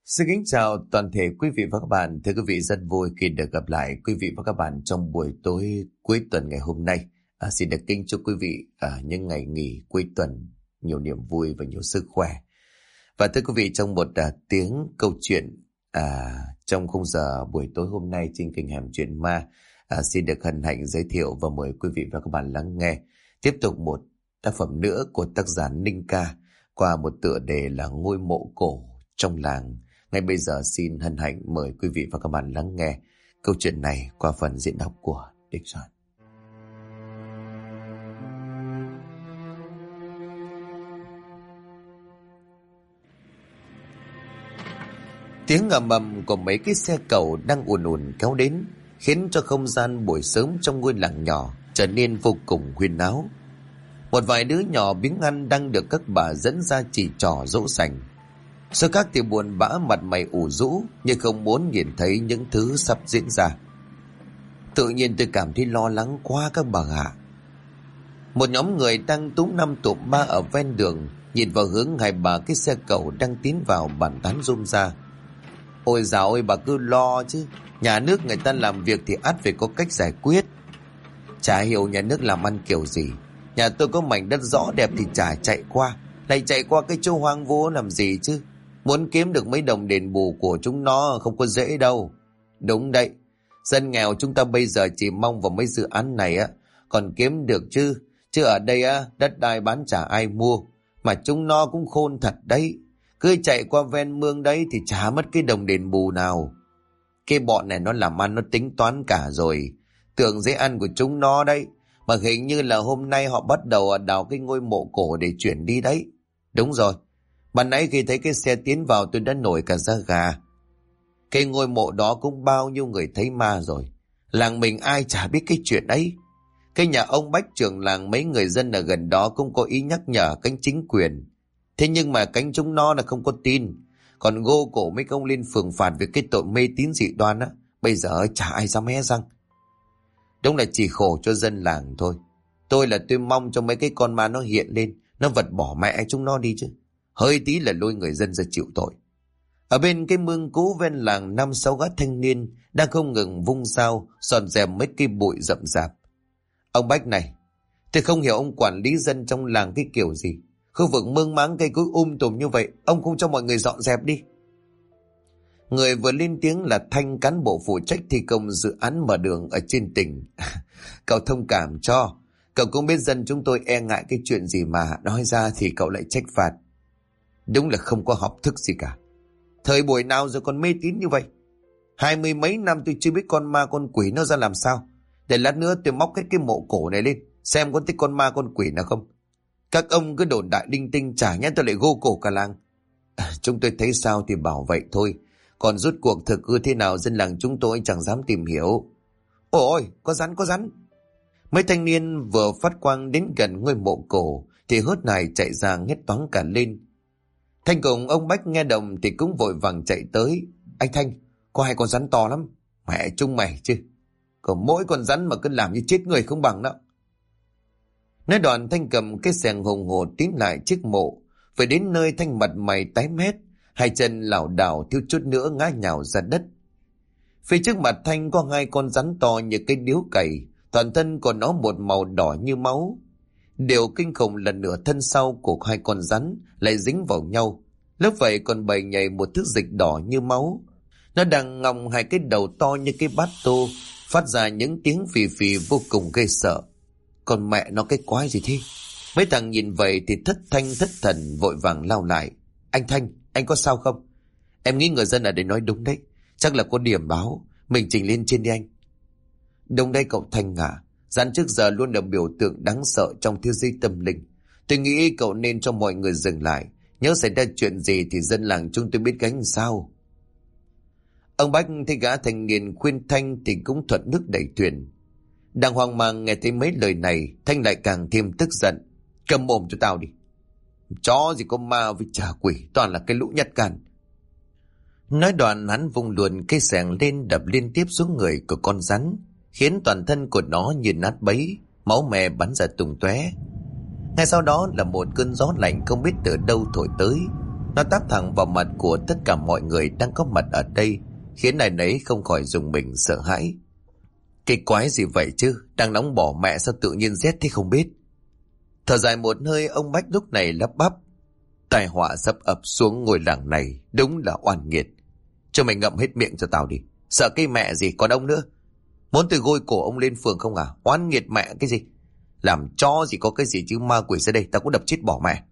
Xin kính chào toàn thể quý vị và các bạn. Thưa quý vị, rất vui khi được gặp lại quý vị và các bạn trong buổi tối cuối tuần ngày hôm nay. Xin được kính chúc quý vị những ngày nghỉ cuối tuần nhiều niềm vui và nhiều sức khỏe. Và thưa quý vị, trong một tiếng câu chuyện trong khung giờ buổi tối hôm nay trên kênh Hẻm Chuyện Ma, xin được hân hạnh giới thiệu và mời quý vị và các bạn lắng nghe tiếp tục một tác phẩm nữa của tác giả Ninh Ca qua một tựa đề là Ngôi mộ cổ trong làng. Ngay bây giờ xin hân hạnh mời quý vị và các bạn lắng nghe câu chuyện này qua phần diễn đọc của Đích Soạn. Tiếng ầm ầm của mấy cái xe cầu đang ùn ùn kéo đến khiến cho không gian buổi sớm trong ngôi làng nhỏ trở nên vô cùng huyên náo. Một vài đứa nhỏ biếng ăn đang được các bà dẫn ra chỉ trò dỗ dành. Số khác thì buồn bã, mặt mày ủ rũ nhưng không muốn nhìn thấy những thứ sắp diễn ra. Tự nhiên tôi cảm thấy lo lắng quá các bà ạ. Một nhóm người đang túm năm tụm ba ở ven đường nhìn vào hướng hai bà cái xe cầu đang tiến vào bàn tán rôm ra. Ôi dào ôi, bà cứ lo chứ, nhà nước người ta làm việc thì ắt phải có cách giải quyết. Chả hiểu nhà nước làm ăn kiểu gì. Nhà tôi có mảnh đất rõ đẹp thì chả chạy qua, lại chạy qua cái chỗ hoang vu làm gì chứ. Muốn kiếm được mấy đồng đền bù của chúng nó không có dễ đâu. Đúng đấy, dân nghèo chúng ta bây giờ chỉ mong vào mấy dự án này còn kiếm được chứ. Chứ ở đây đất đai bán chả ai mua. Mà chúng nó cũng khôn thật đấy. Cứ chạy qua ven mương đấy thì chả mất cái đồng đền bù nào. Cái bọn này nó làm ăn nó tính toán cả rồi. Tưởng dễ ăn của chúng nó đấy. Mà hình như là hôm nay họ bắt đầu đào cái ngôi mộ cổ để chuyển đi đấy. Đúng rồi. Ban nãy khi thấy cái xe tiến vào tôi đã nổi cả da gà. Cái ngôi mộ đó cũng bao nhiêu người thấy ma rồi. Làng mình ai chả biết cái chuyện ấy. Cái nhà ông Bách trưởng làng mấy người dân ở gần đó cũng có ý nhắc nhở cánh chính quyền. Thế nhưng mà cánh chúng nó là không có tin. Còn gô cổ mấy công lên phường phạt về cái tội mê tín dị đoan bây giờ chả ai dám hé răng. Đúng là chỉ khổ cho dân làng thôi. Tôi mong cho mấy cái con ma nó hiện lên, nó vật bỏ mẹ chúng nó đi chứ. Hơi tí là lôi người dân ra chịu tội. Ở bên cái mương cũ ven làng 5-6 gã thanh niên đang không ngừng vung dao dọn dẹp mấy cây bụi rậm rạp. Ông Bách này, tôi không hiểu ông quản lý dân trong làng cái kiểu gì. Khu vực mương máng cây cối tùm như vậy, ông không cho mọi người dọn dẹp đi. Người vừa lên tiếng là Thanh, cán bộ phụ trách thi công dự án mở đường ở trên tỉnh. Cậu thông cảm cho. Cậu cũng biết dân chúng tôi e ngại cái chuyện gì mà nói ra thì cậu lại trách phạt. Đúng là không có học thức gì cả. Thời buổi nào rồi còn mê tín như vậy? 20 mấy năm tôi chưa biết con ma con quỷ nó ra làm sao. Để lát nữa tôi móc hết cái mộ cổ này lên, xem có thích con ma con quỷ nào không. Các ông cứ đồn đại linh tinh, chả nhẽ tôi lại gô cổ cả làng. Chúng tôi thấy sao thì bảo vậy thôi. Còn rút cuộc thực hư thế nào dân làng chúng tôi chẳng dám tìm hiểu. Ôi, có rắn. Mấy thanh niên vừa phát quang đến gần ngôi mộ cổ thì hớt này chạy ra hét toáng cả lên. Thanh cùng ông Bách nghe động thì cũng vội vàng chạy tới. Anh Thanh, có hai con rắn to lắm. Mẹ chúng mày chứ. Còn mỗi con rắn mà cứ làm như chết người không bằng đó. Nói đoạn Thanh cầm cái xẻng hùng hồ tiến lại chiếc mộ. Phải đến nơi Thanh mặt mày tái mét, hai chân lảo đảo thiếu chút nữa ngã nhào ra đất. Phía trước mặt Thanh có hai con rắn to như cái điếu cày, toàn thân của nó một màu đỏ như máu. Điều kinh khủng là nửa thân sau của hai con rắn lại dính vào nhau, lớp vậy còn bày nhảy một thứ dịch đỏ như máu. Nó đang ngọng hai cái đầu to như cái bát tô, phát ra những tiếng phì phì vô cùng gây sợ. Còn mẹ nó cái quái gì thế? Mấy thằng nhìn vậy thì thất thanh thất thần vội vàng lao lại. Anh Thanh, anh có sao không? Em nghĩ người dân ở đây nói đúng đấy. Chắc là có điểm báo. Mình trình lên trên đi anh. Đúng đây cậu Thanh à. Rắn trước giờ luôn là biểu tượng đáng sợ trong thế giới tâm linh. Tôi nghĩ cậu nên cho mọi người dừng lại. Nhớ xảy ra chuyện gì thì dân làng chúng tôi biết gánh sao. Ông Bách thấy gã thanh niên khuyên Thanh thì cũng thuận nước đẩy thuyền. Đang hoang mang nghe thấy mấy lời này, Thanh lại càng thêm tức giận. Cầm mồm cho tao đi. Chó gì có ma với trà quỷ, toàn là cái lũ nhát gan. Nói đoạn hắn vung luồn cây xẻng lên đập liên tiếp xuống người của con rắn, khiến toàn thân của nó như nát bấy, máu me bắn ra tung tóe. Ngay sau đó là một cơn gió lạnh không biết từ đâu thổi tới. Nó táp thẳng vào mặt của tất cả mọi người đang có mặt ở đây, khiến ai nấy không khỏi rùng mình sợ hãi. Cái quái gì vậy chứ, đang nóng bỏ mẹ sao tự nhiên rét thế không biết. Thở dài một hơi, ông Bách lúc này lắp bắp: tai họa sắp ập xuống ngôi làng này, đúng là oan nghiệt. Cho mày ngậm hết miệng cho tao đi, sợ cái mẹ gì, còn ông nữa. Muốn tôi gôi cổ ông lên phường không à? Oan nghiệt mẹ cái gì? Làm cho gì có cái gì chứ, ma quỷ ra đây tao cũng đập chết bỏ mẹ.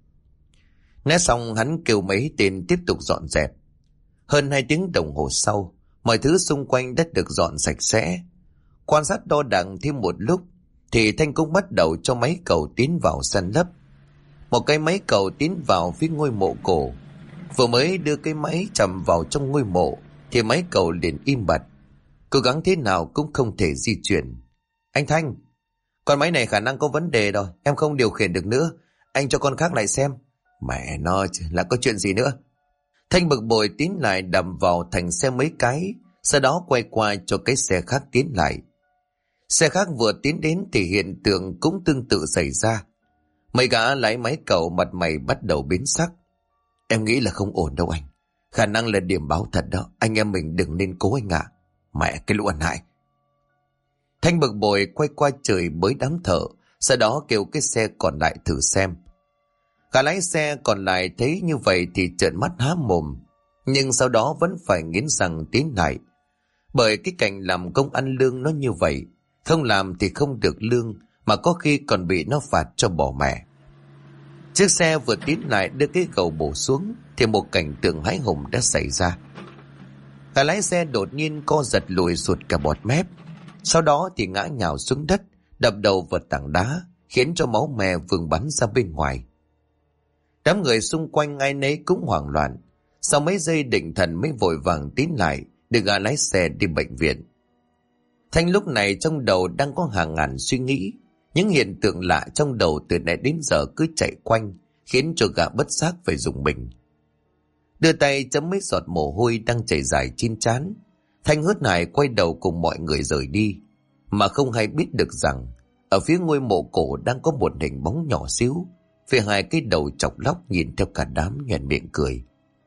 Nói xong hắn kêu mấy tên tiếp tục dọn dẹp. Hơn 2 tiếng đồng hồ sau, mọi thứ xung quanh đã được dọn sạch sẽ. Quan sát đo đạc thêm một lúc thì Thanh cũng bắt đầu cho máy cầu tiến vào san lấp. Một cái máy cầu tiến vào phía ngôi mộ cổ. Vừa mới đưa cái máy chầm vào trong ngôi mộ thì máy cầu liền im bặt, cố gắng thế nào cũng không thể di chuyển. Anh Thanh, con máy này khả năng có vấn đề rồi, em không điều khiển được nữa, anh cho con khác lại xem. Mẹ nó chứ, là có chuyện gì nữa? Thanh bực bội tiến lại đầm vào thành xe mấy cái, sau đó quay qua cho cái xe khác tiến lại. Xe khác vừa tiến đến thì hiện tượng cũng tương tự xảy ra. Mấy gã lái máy cầu mặt mày bắt đầu biến sắc. Em nghĩ là không ổn đâu anh, khả năng là điểm báo thật đó, anh em mình đừng nên cố anh ạ. Mẹ cái lũ ăn hại. Thanh bực bội quay qua trời bới đám thợ, sau đó kêu cái xe còn lại thử xem. Cả lái xe còn lại thấy như vậy thì trợn mắt há mồm, nhưng sau đó vẫn phải nghiến răng tiến lại. Bởi cái cảnh làm công ăn lương nó như vậy, không làm thì không được lương, mà có khi còn bị nó phạt cho bỏ mẹ. Chiếc xe vừa tiến lại đưa cái gầu bổ xuống thì một cảnh tượng hãi hùng đã xảy ra. Cả lái xe đột nhiên co giật lùi sụt cả bọt mép, sau đó thì ngã nhào xuống đất, đập đầu vào tảng đá, khiến cho máu me vương bắn ra bên ngoài. Đám người xung quanh ai nấy cũng hoảng loạn. Sau mấy giây định thần mới vội vàng tiến lại để gã lái xe đi bệnh viện. Thanh lúc này trong đầu đang có hàng ngàn suy nghĩ. Những hiện tượng lạ trong đầu từ nãy đến giờ cứ chạy quanh, khiến cho gã bất giác phải rùng mình. Đưa tay chấm mấy giọt mồ hôi đang chảy dài trên trán, Thanh hớt hải quay đầu cùng mọi người rời đi, mà không hay biết được rằng ở phía ngôi mộ cổ đang có một hình bóng nhỏ xíu, phía hai cái đầu chọc lóc nhìn theo cả đám nhoẻn miệng cười.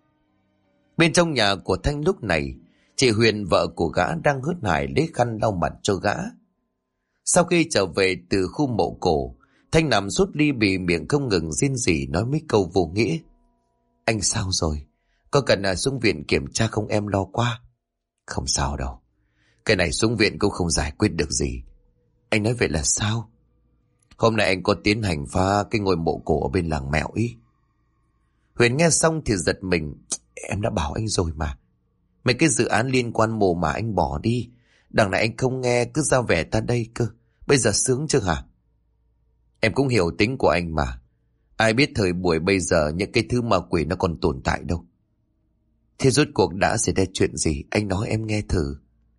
Bên trong nhà của Thanh lúc này, chị Huyền vợ của gã đang hớt hải lấy khăn lau mặt cho gã. Sau khi trở về từ khu mộ cổ, Thanh nằm sút ly bì, miệng không ngừng rên rỉ nói mấy câu vô nghĩa. Anh sao rồi? Có cần xuống viện kiểm tra không, em lo quá. Không sao đâu, cái này xuống viện cũng không giải quyết được gì. Anh nói vậy là sao? Hôm nay anh có tiến hành phá cái ngôi mộ cổ ở bên làng Mèo ý. Huyền nghe xong thì giật mình. Em đã bảo anh rồi mà. Mấy cái dự án liên quan mộ mà anh bỏ đi, đằng này anh không nghe, cứ ra vẻ ta đây cơ. Bây giờ sướng chưa hả? Em cũng hiểu tính của anh mà. Ai biết thời buổi bây giờ những cái thứ ma quỷ nó còn tồn tại đâu. Thế rốt cuộc đã xảy ra chuyện gì? Anh nói em nghe thử.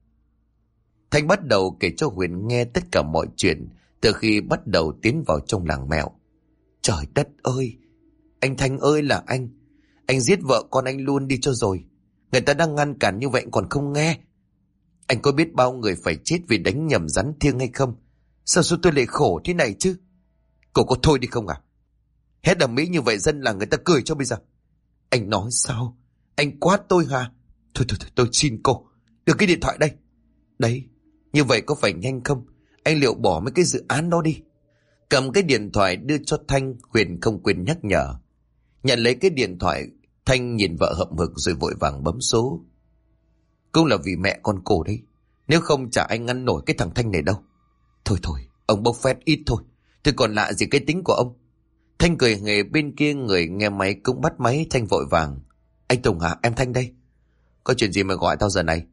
Thanh bắt đầu kể cho Huyền nghe tất cả mọi chuyện từ khi bắt đầu tiến vào trong làng Mèo. Trời đất ơi! Anh Thanh ơi là anh giết vợ con anh luôn đi cho rồi. Người ta đang ngăn cản như vậy còn không nghe. Anh có biết bao người phải chết vì đánh nhầm rắn thiêng hay không? Sao số tôi lại khổ thế này chứ? Cô có thôi đi không à? Hét ầm ĩ như vậy dân làng người ta cười cho bây giờ. Anh nói sao? Anh quát tôi hả? Thôi tôi xin cô, đưa cái điện thoại đây. Đấy, như vậy có phải nhanh không? Anh liệu bỏ mấy cái dự án đó đi. Cầm cái điện thoại đưa cho Thanh, Huyền không quên nhắc nhở. Nhận lấy cái điện thoại, Thanh nhìn vợ hậm hực rồi vội vàng bấm số. Cũng là vì mẹ con cô đấy, nếu không chả anh ngăn nổi cái thằng Thanh này đâu. Thôi, ông bốc phét ít thôi, thế còn lạ gì cái tính của ông. Thanh cười nghề bên kia người nghe máy cũng bắt máy. Thanh vội vàng. Anh Tùng hả? Em Thanh đây. Có chuyện gì mà gọi tao giờ này?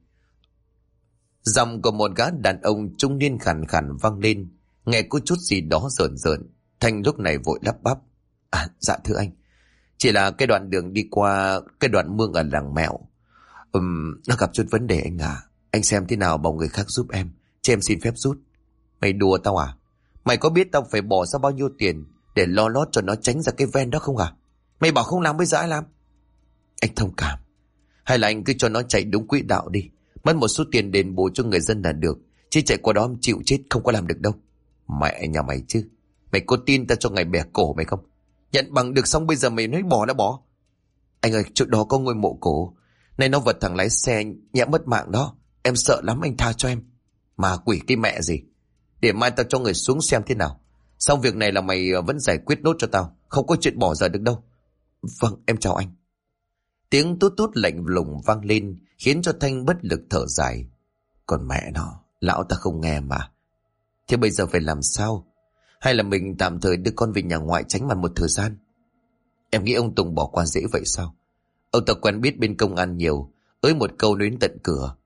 Giọng của một gã đàn ông trung niên khàn khàn vang lên, nghe có chút gì đó rợn rợn. Thanh lúc này vội lắp bắp. Dạ thưa anh, chỉ là cái đoạn đường đi qua cái đoạn mương ở làng Mèo, nó gặp chút vấn đề anh à. Anh xem thế nào bảo người khác giúp em, cho em xin phép rút. Mày đùa tao à? Mày có biết tao phải bỏ ra bao nhiêu tiền để lo lót cho nó tránh ra cái ven đó không à? Mày bảo không làm bây giờ ai làm? Anh thông cảm. Hay là anh cứ cho nó chạy đúng quỹ đạo đi, mất một số tiền đền bù cho người dân là được, chứ chạy qua đó chịu chết không có làm được đâu. Mẹ nhà mày chứ, mày có tin ta cho ngày bẻ cổ mày không? Nhận bằng được xong bây giờ mày nói bỏ đã bỏ. Anh ơi, chỗ đó có ngôi mộ cổ. Này nó vật thằng lái xe nhẽ mất mạng đó. Em sợ lắm, anh tha cho em. Mà quỷ cái mẹ gì. Để mai tao cho người xuống xem thế nào. Xong việc này là mày vẫn giải quyết nốt cho tao. Không có chuyện bỏ giờ được đâu. Vâng, em chào anh. Tiếng tút tút lạnh lùng vang lên, khiến cho Thanh bất lực thở dài. Còn mẹ nó, lão ta không nghe mà. Thế bây giờ phải làm sao? Hay là mình tạm thời đưa con về nhà ngoại tránh mặt một thời gian? Em nghĩ ông Tùng bỏ qua dễ vậy sao? Ông ta quen biết bên công an nhiều, ới một câu đến tận cửa.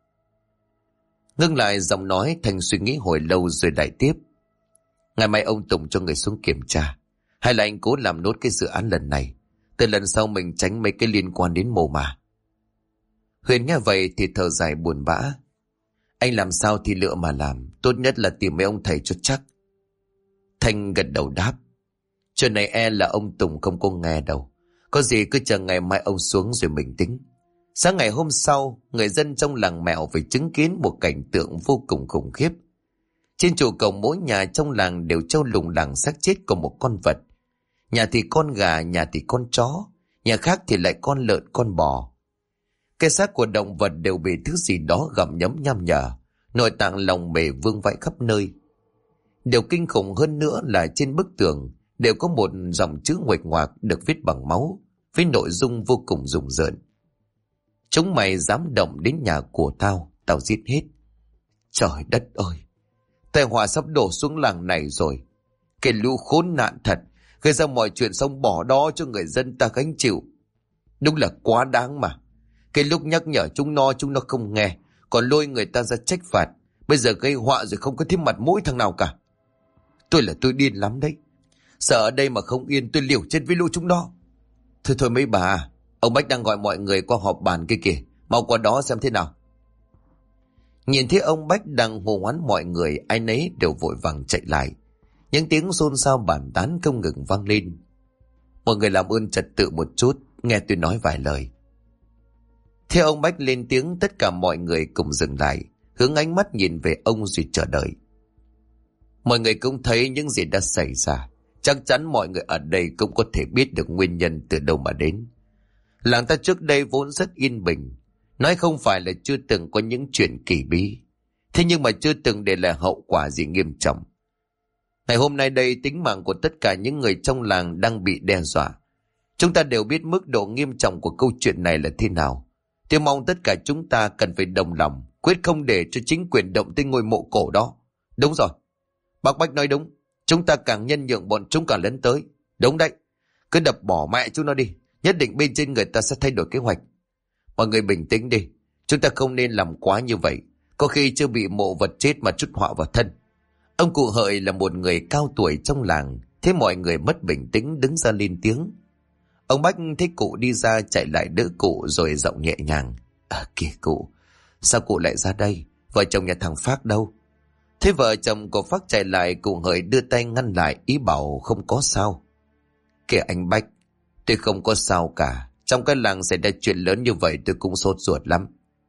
Ngưng lại giọng nói, Thành suy nghĩ hồi lâu rồi lại tiếp. Ngày mai ông Tùng cho người xuống kiểm tra. Hay là anh cố làm nốt cái dự án lần này, từ lần sau mình tránh mấy cái liên quan đến mồ mà. Huyền nghe vậy thì thở dài buồn bã. Anh làm sao thì lựa mà làm, tốt nhất là tìm mấy ông thầy cho chắc. Thanh gật đầu đáp. Chuyện này e là ông Tùng không có nghe đâu. Có gì cứ chờ ngày mai ông xuống rồi mình tính. Sáng ngày hôm sau, người dân trong làng Mẹo phải chứng kiến một cảnh tượng vô cùng khủng khiếp. Trên trụ cổng mỗi nhà trong làng đều treo lủng lẳng xác chết của một con vật. Nhà thì con gà, nhà thì con chó, nhà khác thì lại con lợn, con bò. Cái xác của động vật đều bị thứ gì đó gặm nhấm nham nhở, nội tạng lòng bề vương vãi khắp nơi. Điều kinh khủng hơn nữa là trên bức tường đều có một dòng chữ nguệch ngoạc được viết bằng máu, với nội dung vô cùng rùng rợn. Chúng mày dám động đến nhà của tao, tao giết hết. Trời đất ơi, tai họa sắp đổ xuống làng này rồi. Cái lũ khốn nạn thật, gây ra mọi chuyện xong bỏ đó cho người dân ta gánh chịu. Đúng là quá đáng mà. Cái lúc nhắc nhở chúng nó không nghe, còn lôi người ta ra trách phạt. Bây giờ gây họa rồi không có thêm mặt mũi thằng nào cả. Tôi điên lắm đấy. Sợ ở đây mà không yên, tôi liều chết với lũ chúng nó. Thôi mấy bà, ông Bách đang gọi mọi người qua họp bàn kia kìa, mau qua đó xem thế nào. Nhìn thấy ông Bách đang hô hoán mọi người, ai nấy đều vội vàng chạy lại. Những tiếng xôn xao bàn tán không ngừng vang lên. Mọi người làm ơn trật tự một chút, nghe tôi nói vài lời. Theo ông Bách lên tiếng, tất cả mọi người cùng dừng lại, hướng ánh mắt nhìn về ông rồi chờ đợi. Mọi người cũng thấy những gì đã xảy ra. Chắc chắn mọi người ở đây cũng có thể biết được nguyên nhân từ đâu mà đến. Làng ta trước đây vốn rất yên bình. Nói không phải là chưa từng có những chuyện kỳ bí. Thế nhưng mà chưa từng để lại hậu quả gì nghiêm trọng. Ngày hôm nay đây, tính mạng của tất cả những người trong làng đang bị đe dọa. Chúng ta đều biết mức độ nghiêm trọng của câu chuyện này là thế nào. Tôi mong tất cả chúng ta cần phải đồng lòng, quyết không để cho chính quyền động tới ngôi mộ cổ đó. Đúng rồi, bác Bách nói đúng. Chúng ta càng nhân nhượng bọn chúng càng lấn tới. Đúng đấy, cứ đập bỏ mẹ chúng nó đi. Nhất định bên trên người ta sẽ thay đổi kế hoạch. Mọi người bình tĩnh đi. Chúng ta không nên làm quá như vậy. Có khi chưa bị mộ vật chết mà trút họa vào thân. Ông cụ Hợi là một người cao tuổi trong làng. Thế mọi người mất bình tĩnh đứng ra lên tiếng. Ông Bách thấy cụ đi ra chạy lại đỡ cụ rồi giọng nhẹ nhàng. Kìa cụ, sao cụ lại ra đây? Vợ chồng nhà thằng Phác đâu? Thế vợ chồng của Phác chạy lại, cụ Hợi đưa tay ngăn lại, ý bảo không có sao. Kìa anh Bách, tôi không có sao cả. Trong cái làng xảy ra chuyện lớn như vậy tôi cũng sốt ruột lắm.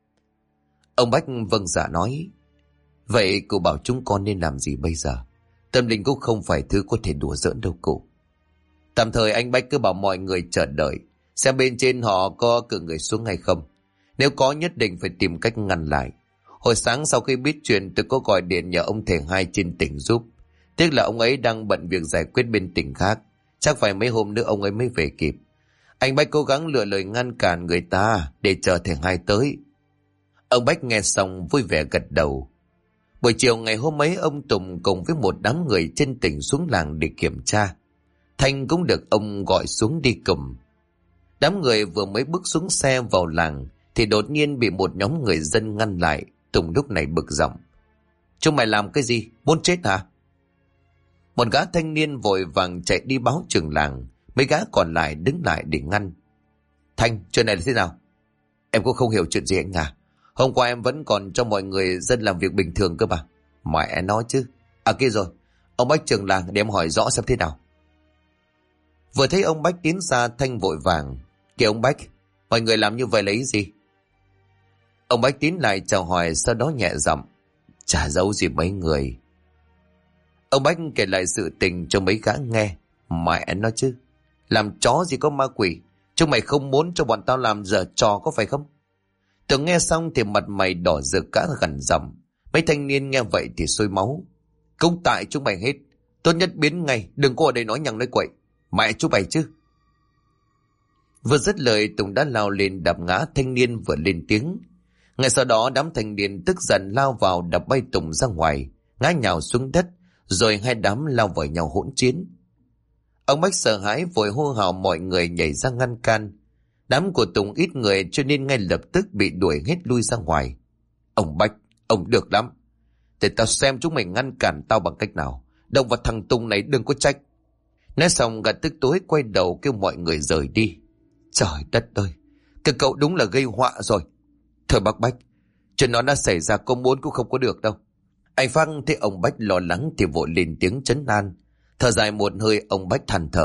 Ông Bách vâng dạ nói. Vậy cụ bảo chúng con nên làm gì bây giờ? Tâm linh cũng không phải thứ có thể đùa giỡn đâu cụ. Tạm thời anh Bách cứ bảo mọi người chờ đợi, xem bên trên họ có cử người xuống hay không. Nếu có, nhất định phải tìm cách ngăn lại. Hồi sáng sau khi biết chuyện, tôi có gọi điện nhờ ông thầy hai trên tỉnh giúp. Tiếc là ông ấy đang bận việc giải quyết bên tỉnh khác. Chắc phải mấy hôm nữa ông ấy mới về kịp. Anh Bách cố gắng lựa lời ngăn cản người ta để chờ thầy hai tới. Ông Bách nghe xong vui vẻ gật đầu. Buổi chiều ngày hôm ấy, ông Tùng cùng với một đám người trên tỉnh xuống làng để kiểm tra. Thanh cũng được ông gọi xuống đi cùng. Đám người vừa mới bước xuống xe vào làng thì đột nhiên bị một nhóm người dân ngăn lại. Tùng lúc này bực giọng. Chúng mày làm cái gì? Muốn chết hả? Một gã thanh niên vội vàng chạy đi báo trưởng làng. Mấy gã còn lại đứng lại để ngăn. Thanh, chuyện này là thế nào? Em cũng không hiểu chuyện gì anh à. Hôm qua em vẫn còn cho mọi người dân làm việc bình thường cơ mà. Mẹ nói chứ. À kia rồi, ông Bách trưởng làng để em hỏi rõ xem thế nào. Vừa thấy ông Bách tiến ra, Thanh vội vàng. Kìa ông Bách, mọi người làm như vậy là ý gì? Ông Bách tiến lại chào hỏi, sau đó nhẹ giọng. Chả giấu gì mấy người. Ông Bách kể lại sự tình cho mấy gã nghe. Mẹ nói chứ, làm chó gì có ma quỷ. Chúng mày không muốn cho bọn tao làm giở trò có phải không? Tường nghe xong thì mặt mày đỏ rực cả gần giọng. Mấy thanh niên nghe vậy thì sôi máu. Cũng tại chúng mày hết. Tốt nhất biến ngay, đừng có ở đây nói nhằng nói quậy. Mẹ chú mày chứ. Vừa dứt lời, Tùng đã lao lên đập ngã thanh niên vừa lên tiếng. Ngay sau đó đám thanh niên tức giận lao vào đập bay Tùng ra ngoài, ngã nhào xuống đất, rồi hai đám lao vào nhau hỗn chiến. Ông Bách sợ hãi vội hô hào mọi người nhảy ra ngăn can. Đám của Tùng ít người cho nên ngay lập tức bị đuổi hết lui ra ngoài. Ông Bách, ông được lắm. Để tao xem chúng mày ngăn cản tao bằng cách nào. Động vào thằng Tùng này đừng có trách. Nói xong gã tức tối quay đầu kêu mọi người rời đi. Trời đất ơi, cái cậu đúng là gây họa rồi. Thôi bác Bách, chuyện nó đã xảy ra có muốn cũng không có được đâu. Anh Phác thấy ông Bách lo lắng thì vội lên tiếng trấn an. Thở dài một hơi, ông Bách than thở.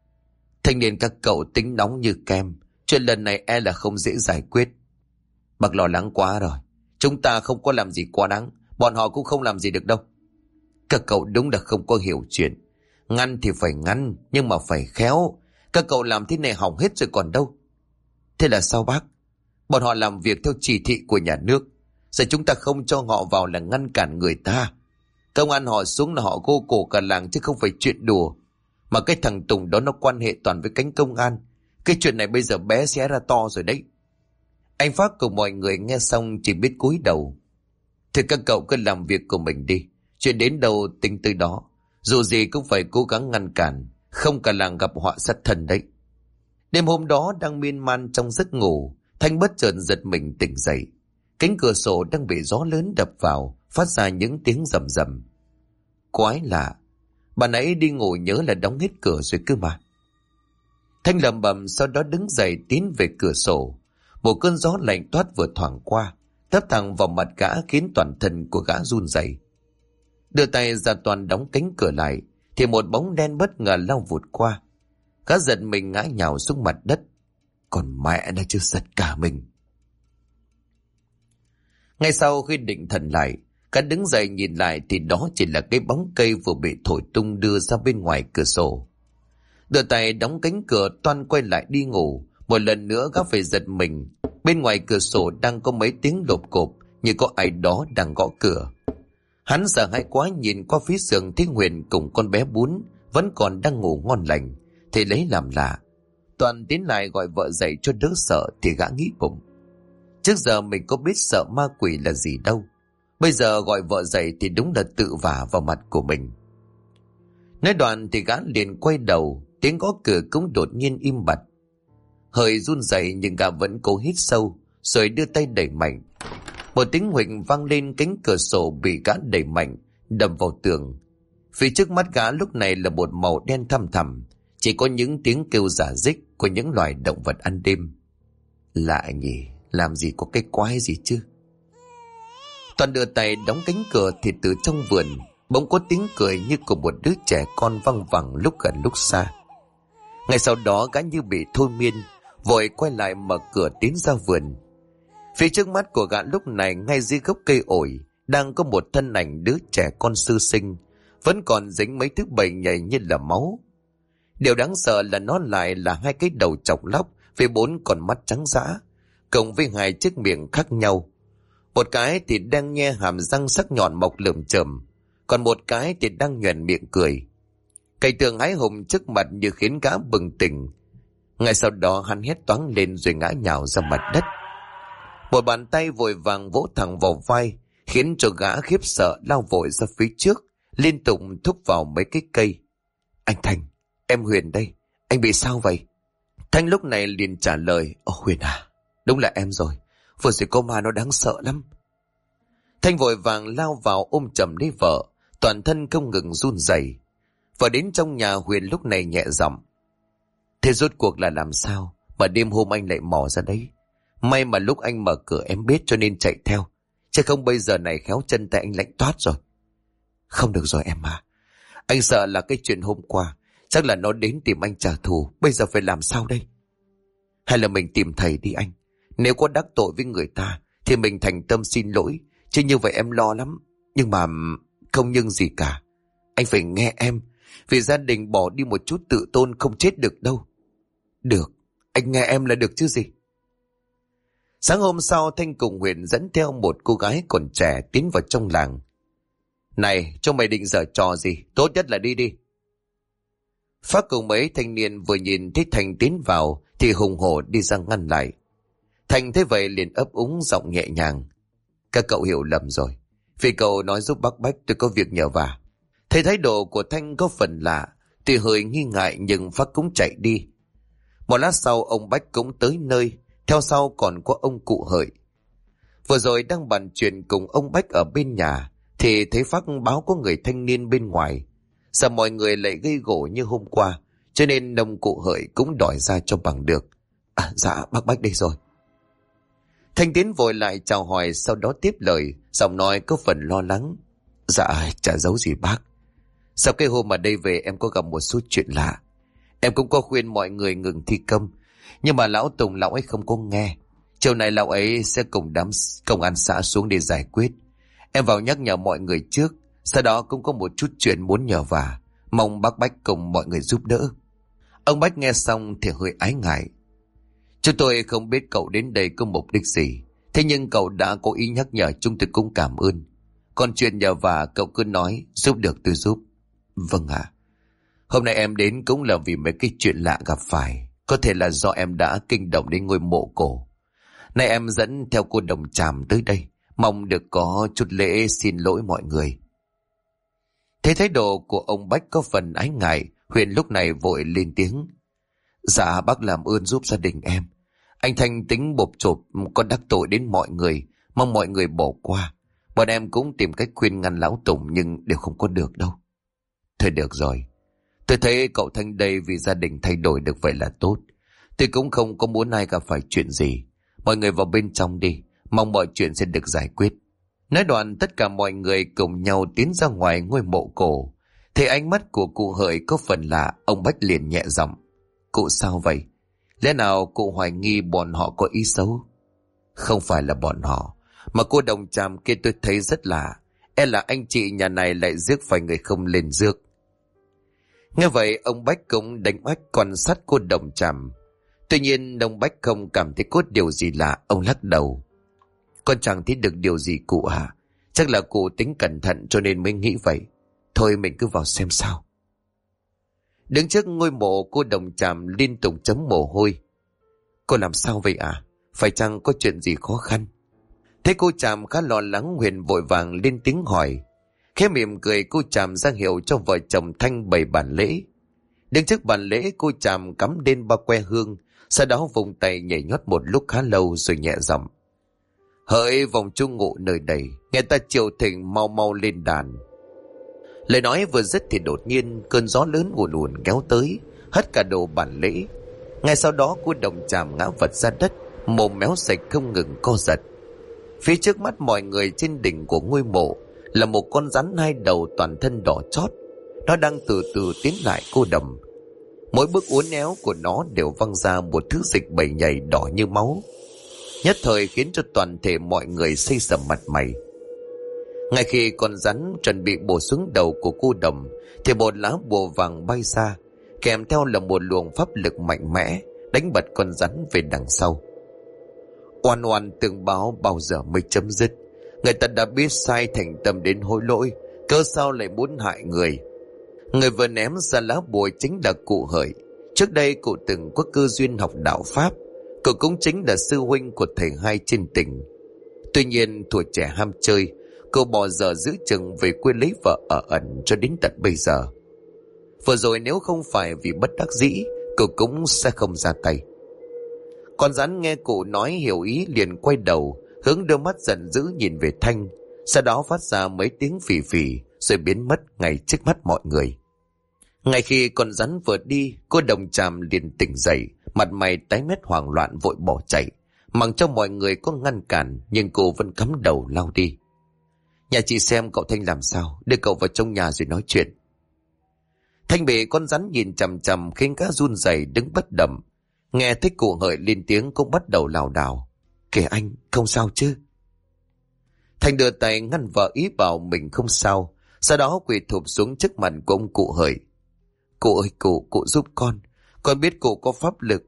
Thanh niên các cậu tính nóng như kem, chuyện lần này e là không dễ giải quyết. Bác lo lắng quá rồi. Chúng ta không có làm gì quá đáng, bọn họ cũng không làm gì được đâu. Các cậu đúng là không có hiểu chuyện. Ngăn thì phải ngăn, nhưng mà phải khéo. Các cậu làm thế này hỏng hết rồi còn đâu. Thế là sao bác? Bọn họ làm việc theo chỉ thị của nhà nước. Giờ chúng ta không cho họ vào là ngăn cản người ta. Công an họ xuống là họ gô cổ cả làng chứ không phải chuyện đùa. Mà cái thằng Tùng đó nó quan hệ toàn với cánh công an. Cái chuyện này bây giờ bé xé ra to rồi đấy. Anh Phác cùng mọi người nghe xong chỉ biết cúi đầu. Thì các cậu cứ làm việc của mình đi. Chuyện đến đâu tính tới đó. Dù gì cũng phải cố gắng ngăn cản. Không cả làng gặp họa sát thân đấy. Đêm hôm đó đang miên man trong giấc ngủ, Thanh bất chợt giật mình tỉnh dậy. Cánh cửa sổ đang bị gió lớn đập vào, phát ra những tiếng rầm rầm. Quái lạ, bà nãy đi ngủ nhớ là đóng hết cửa rồi cơ mà. Thanh lẩm bẩm, sau đó đứng dậy tiến về cửa sổ. Một cơn gió lạnh toát vừa thoảng qua, tấp thẳng vào mặt gã khiến toàn thân của gã run rẩy. Đưa tay ra toàn đóng cánh cửa lại, thì một bóng đen bất ngờ lao vụt qua. Gã giật mình ngã nhào xuống mặt đất. Còn mẹ nó chưa giật cả mình. Ngay sau khi định thần lại, gã đứng dậy nhìn lại thì đó chỉ là cái bóng cây vừa bị thổi tung đưa ra bên ngoài cửa sổ. Đưa tay đóng cánh cửa toan quay lại đi ngủ. Một lần nữa gã phải giật mình. Bên ngoài cửa sổ đang có mấy tiếng lộp cộp, như có ai đó đang gõ cửa. Hắn sợ hãi quá nhìn qua phía giường thấy Huyền cùng con bé Bún vẫn còn đang ngủ ngon lành, thì lấy làm lạ. Toàn tiến lại gọi vợ dậy cho đỡ sợ thì gã nghĩ bụng. Trước giờ mình có biết sợ ma quỷ là gì đâu. Bây giờ gọi vợ dậy thì đúng là tự vả vào mặt của mình. Nói đoạn thì gã liền quay đầu, tiếng gõ cửa cũng đột nhiên im bặt. Hơi run rẩy nhưng gã vẫn cố hít sâu, rồi đưa tay đẩy mạnh. Một tiếng huỵch vang lên, cánh cửa sổ bị gã đẩy mạnh, đâm vào tường. Phía trước mắt gã lúc này là một màu đen thăm thẳm, chỉ có những tiếng kêu rả rích của những loài động vật ăn đêm. Lạ nhỉ, làm gì có cái quái gì chứ? Toàn đưa tay đóng cánh cửa thì từ trong vườn bỗng có tiếng cười như của một đứa trẻ con văng vẳng lúc gần lúc xa. Ngay sau đó gã như bị thôi miên, vội quay lại mở cửa tiến ra vườn. Phía trước mắt của gã lúc này ngay dưới gốc cây ổi đang có một thân ảnh đứa trẻ con sơ sinh, vẫn còn dính mấy thứ bệnh nhầy như là máu. Điều đáng sợ là nó lại là hai cái đầu chọc lóc với 4 con mắt trắng dã, cộng với 2 chiếc miệng khác nhau. Một cái thì đang nhe hàm răng sắc nhọn mọc lởm chởm, còn một cái thì đang nhoẻn miệng cười. Cảnh tượng hãi hùng trước mặt như khiến gã bừng tỉnh. Ngay sau đó hắn hét toáng lên rồi ngã nhào ra mặt đất. Một bàn tay vội vàng vỗ thẳng vào vai, khiến cho gã khiếp sợ lao vội ra phía trước, liên tục thúc vào mấy cái cây. Anh Thành, em Huyền đây, anh bị sao vậy? Thanh lúc này liền trả lời, Ồ Huyền à, đúng là em rồi, vừa rồi cô ma nó đáng sợ lắm. Thanh vội vàng lao vào ôm chầm lấy vợ, toàn thân không ngừng run rẩy. Vợ đến trong nhà Huyền lúc này nhẹ giọng, thế rốt cuộc là làm sao mà đêm hôm anh lại mò ra đấy? May mà lúc anh mở cửa em biết cho nên chạy theo, chứ không bây giờ này khéo chân tay anh lạnh toát rồi. Không được rồi em à, anh sợ là cái chuyện hôm qua chắc là nó đến tìm anh trả thù. Bây giờ phải làm sao đây? Hay là mình tìm thầy đi anh. Nếu có đắc tội với người ta thì mình thành tâm xin lỗi, chứ như vậy em lo lắm. Nhưng mà không nhưng gì cả, anh phải nghe em, vì gia đình bỏ đi một chút tự tôn không chết được đâu. Được, Anh nghe em là được chứ gì. Sáng hôm sau, Thanh cùng Huyền dẫn theo một cô gái còn trẻ tiến vào trong làng. Này, chúng mày định giở trò gì? Tốt nhất là đi đi. Phát cùng mấy thanh niên vừa nhìn thấy Thanh tiến vào thì hùng hổ đi ra ngăn lại. Thanh thấy vậy liền ấp úng giọng nhẹ nhàng. Các cậu hiểu lầm rồi. Vì cậu nói giúp bác Bách, tôi có việc nhờ vả. Thấy thái độ của Thanh có phần lạ, tuy hơi nghi ngại nhưng Phát cũng chạy đi. Một lát sau ông Bách cũng tới nơi, theo sau còn có ông cụ Hợi. Vừa rồi đang bàn chuyện cùng ông Bách ở bên nhà thì thấy Phát báo có người thanh niên bên ngoài. Sao mọi người lại gây gổ như hôm qua, cho nên ông cụ Hợi cũng đòi ra cho bằng được. Dạ bác Bách đây rồi. Thanh tiến vội lại chào hỏi, sau đó tiếp lời, giọng nói có phần lo lắng. Dạ chả giấu gì bác. Sau cái hôm ở đây về em có gặp một số chuyện lạ. Em cũng có khuyên mọi người ngừng thi công, nhưng mà lão Tùng lão ấy không có nghe. Chiều này lão ấy sẽ cùng đám công an xã xuống để giải quyết. Em vào nhắc nhở mọi người trước, sau đó cũng có một chút chuyện muốn nhờ vả, mong bác Bách cùng mọi người giúp đỡ. Ông Bách nghe xong thì hơi ái ngại. Chúng tôi không biết cậu đến đây có mục đích gì, thế nhưng cậu đã có ý nhắc nhở chúng tôi cũng cảm ơn. Còn chuyện nhờ vả cậu cứ nói, giúp được tôi giúp. Vâng ạ. Hôm nay em đến cũng là vì mấy cái chuyện lạ gặp phải. Có thể là do em đã kinh động đến ngôi mộ cổ. Nay em dẫn theo cô Đồng Tràm tới đây, mong được có chút lễ xin lỗi mọi người. Thấy thái độ của ông Bách có phần ái ngại, Huyền lúc này vội lên tiếng. Dạ bác làm ơn giúp gia đình em. Anh Thanh tính bộp chộp có đắc tội đến mọi người, mong mọi người bỏ qua. Bọn em cũng tìm cách khuyên ngăn lão Tùng nhưng đều không có được đâu. Thôi được rồi. Tôi thấy cậu Thanh đây vì gia đình thay đổi được vậy là tốt. Tôi cũng không có muốn ai gặp phải chuyện gì. Mọi người vào bên trong đi, mong mọi chuyện sẽ được giải quyết. Nói đoạn tất cả mọi người cùng nhau tiến ra ngoài ngôi mộ cổ. Thấy ánh mắt của cụ Hợi có phần lạ, ông Bách liền nhẹ giọng. Cụ sao vậy? Lẽ nào cụ hoài nghi bọn họ có ý xấu? Không phải là bọn họ, mà cô Đồng Tràm kia tôi thấy rất lạ. E là anh chị nhà này lại rước phải người không lên rước. Nghe vậy ông Bách cũng đánh oách quan sát cô Đồng Tràm. Tuy nhiên ông Bách không cảm thấy có điều gì lạ, ông lắc đầu. Con chẳng thấy được điều gì cụ hả? Chắc là cụ tính cẩn thận cho nên mới nghĩ vậy. Thôi mình cứ vào xem sao. Đứng trước ngôi mộ cô Đồng Tràm liên tục chấm mồ hôi. Cô làm sao vậy à? Phải chăng có chuyện gì khó khăn? Thấy cô Tràm khá lo lắng, Huyền vội vàng lên tiếng hỏi. Khẽ mỉm cười, cô Tràm ra hiệu cho vợ chồng Thanh bày bàn lễ. Đứng trước bàn lễ, cô Tràm cắm lên ba que hương, sau đó vùng tay nhảy nhót một lúc khá lâu rồi nhẹ giọng. Hỡi vòng chung ngụ nơi đây, nghe ta triều thỉnh mau mau lên đàn. Lời nói vừa dứt thì đột nhiên cơn gió lớn ùn ùn kéo tới, hất cả đồ bàn lễ. Ngay sau đó cô Đồng Tràm ngã vật ra đất, mồm méo sạch không ngừng co giật. Phía trước mắt mọi người trên đỉnh của ngôi mộ là một con rắn hai đầu toàn thân đỏ chót. Nó đang từ từ tiến lại cô Đồng. Mỗi bước uốn éo của nó đều văng ra một thứ dịch bầy nhầy đỏ như máu, nhất thời khiến cho toàn thể mọi người xây sầm mặt mày. Ngay khi con rắn chuẩn bị bổ xuống đầu của cô Đồng thì một lá bùa vàng bay ra, kèm theo là một luồng pháp lực mạnh mẽ đánh bật con rắn về đằng sau. Oan oan tương báo bao giờ mới chấm dứt? Người ta đã biết sai, thành tâm đến hối lỗi, cớ sao lại muốn hại người? Người vừa ném ra lá bùa chính là cụ Hợi. Trước đây cụ từng có cơ duyên học đạo Pháp. Cậu cũng chính là sư huynh của thầy hai trên tỉnh. Tuy nhiên tuổi trẻ ham chơi, cậu bỏ giờ giữ chừng về quê lấy vợ ở ẩn cho đến tận bây giờ. Vừa rồi nếu không phải vì bất đắc dĩ, cậu cũng sẽ không ra tay. Con rắn nghe cụ nói hiểu ý liền quay đầu, hướng đôi mắt giận dữ nhìn về Thanh, sau đó phát ra mấy tiếng phì phì rồi biến mất ngay trước mắt mọi người. Ngay khi con rắn vừa đi, cô Đồng Tràm liền tỉnh dậy, mặt mày tái mét hoảng loạn vội bỏ chạy. Mặc cho mọi người có ngăn cản nhưng cô vẫn cắm đầu lao đi. Nhà chị xem cậu Thanh làm sao, đưa cậu vào trong nhà rồi nói chuyện. Thanh bị con rắn nhìn chằm chằm khiến cá run rẩy đứng bất động. Nghe thấy cụ Hợi lên tiếng cũng bắt đầu lảo đảo. Kìa anh, không sao chứ? Thanh đưa tay ngăn vợ ý bảo mình không sao, sau đó quỳ thụp xuống trước mặt của ông cụ Hợi. Cụ ơi, cụ giúp con biết cụ có pháp lực,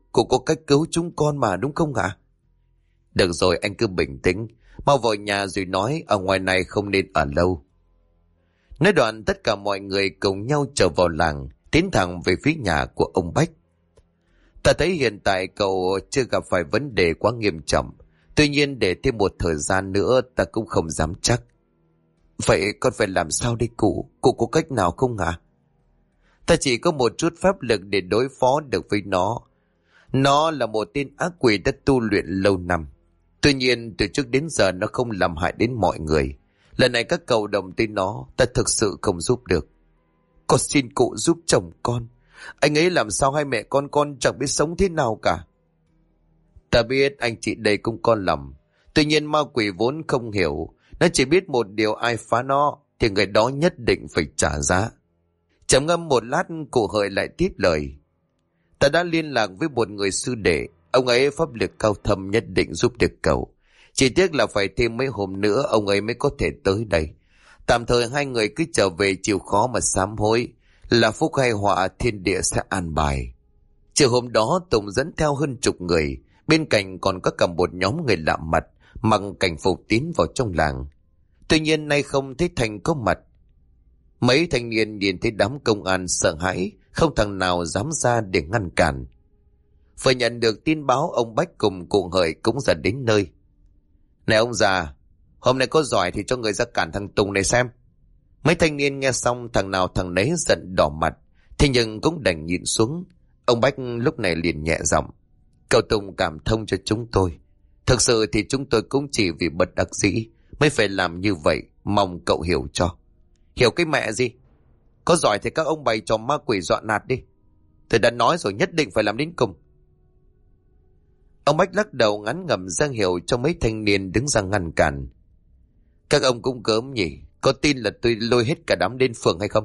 Cụ có cách cứu chúng con mà đúng không ạ? Được rồi, anh cứ bình tĩnh. Mau vào nhà rồi nói, ở ngoài này không nên ở lâu. Nói đoạn tất cả mọi người cùng nhau trở vào làng, tiến thẳng về phía nhà của ông Bách. Ta thấy hiện tại cậu chưa gặp phải vấn đề quá nghiêm trọng. Tuy nhiên để thêm một thời gian nữa ta cũng không dám chắc. Vậy con phải làm sao đây cụ? Cụ có cách nào không ạ? Ta chỉ có một chút pháp lực để đối phó được với nó. Nó là một tên ác quỷ đã tu luyện lâu năm. Tuy nhiên từ trước đến giờ nó không làm hại đến mọi người. Lần này các cậu đồng tin nó, ta thực sự không giúp được. Con xin cụ giúp chồng con. Anh ấy làm sao hai mẹ con chẳng biết sống thế nào cả. Ta biết anh chị đây cũng con lầm. Tuy nhiên ma quỷ vốn không hiểu. Nó chỉ biết một điều, ai phá nó thì người đó nhất định phải trả giá. Trầm ngâm một lát, cụ Hợi lại tiếp lời. Ta đã liên lạc với một người sư đệ. Ông ấy pháp lực cao thâm, nhất định giúp được cậu. Chỉ tiếc là phải thêm mấy hôm nữa ông ấy mới có thể tới đây. Tạm thời hai người cứ trở về chịu khó mà sám hối. Là phúc hay họa thiên địa sẽ an bài. Chiều hôm đó Tùng dẫn theo hơn chục người. Bên cạnh còn có cả một nhóm người lạ mặt mặc cảnh phục tiến vào trong làng. Tuy nhiên nay không thấy Thành có mặt. Mấy thanh niên nhìn thấy đám công an sợ hãi, không thằng nào dám ra để ngăn cản. Vừa nhận được tin báo, ông Bách cùng cụ Hợi cũng dần đến nơi. Này ông già, hôm nay có giỏi thì cho người ra cản thằng Tùng này xem. Mấy thanh niên nghe xong thằng nào thằng nấy giận đỏ mặt, thế nhưng cũng đành nhịn xuống. Ông Bách lúc này liền nhẹ giọng. Cậu Tùng cảm thông cho chúng tôi. Thực sự thì chúng tôi cũng chỉ vì bất đắc dĩ mới phải làm như vậy, mong cậu hiểu cho. Hiểu cái mẹ gì? Có giỏi thì các ông bày trò ma quỷ dọa nạt đi. Tôi đã nói rồi, nhất định phải làm đến cùng. Ông Bách lắc đầu ngắn ngẩm ra hiệu cho mấy thanh niên đứng ra ngăn cản. Các ông cũng gớm nhỉ, có tin là tôi lôi hết cả đám đến phường hay không?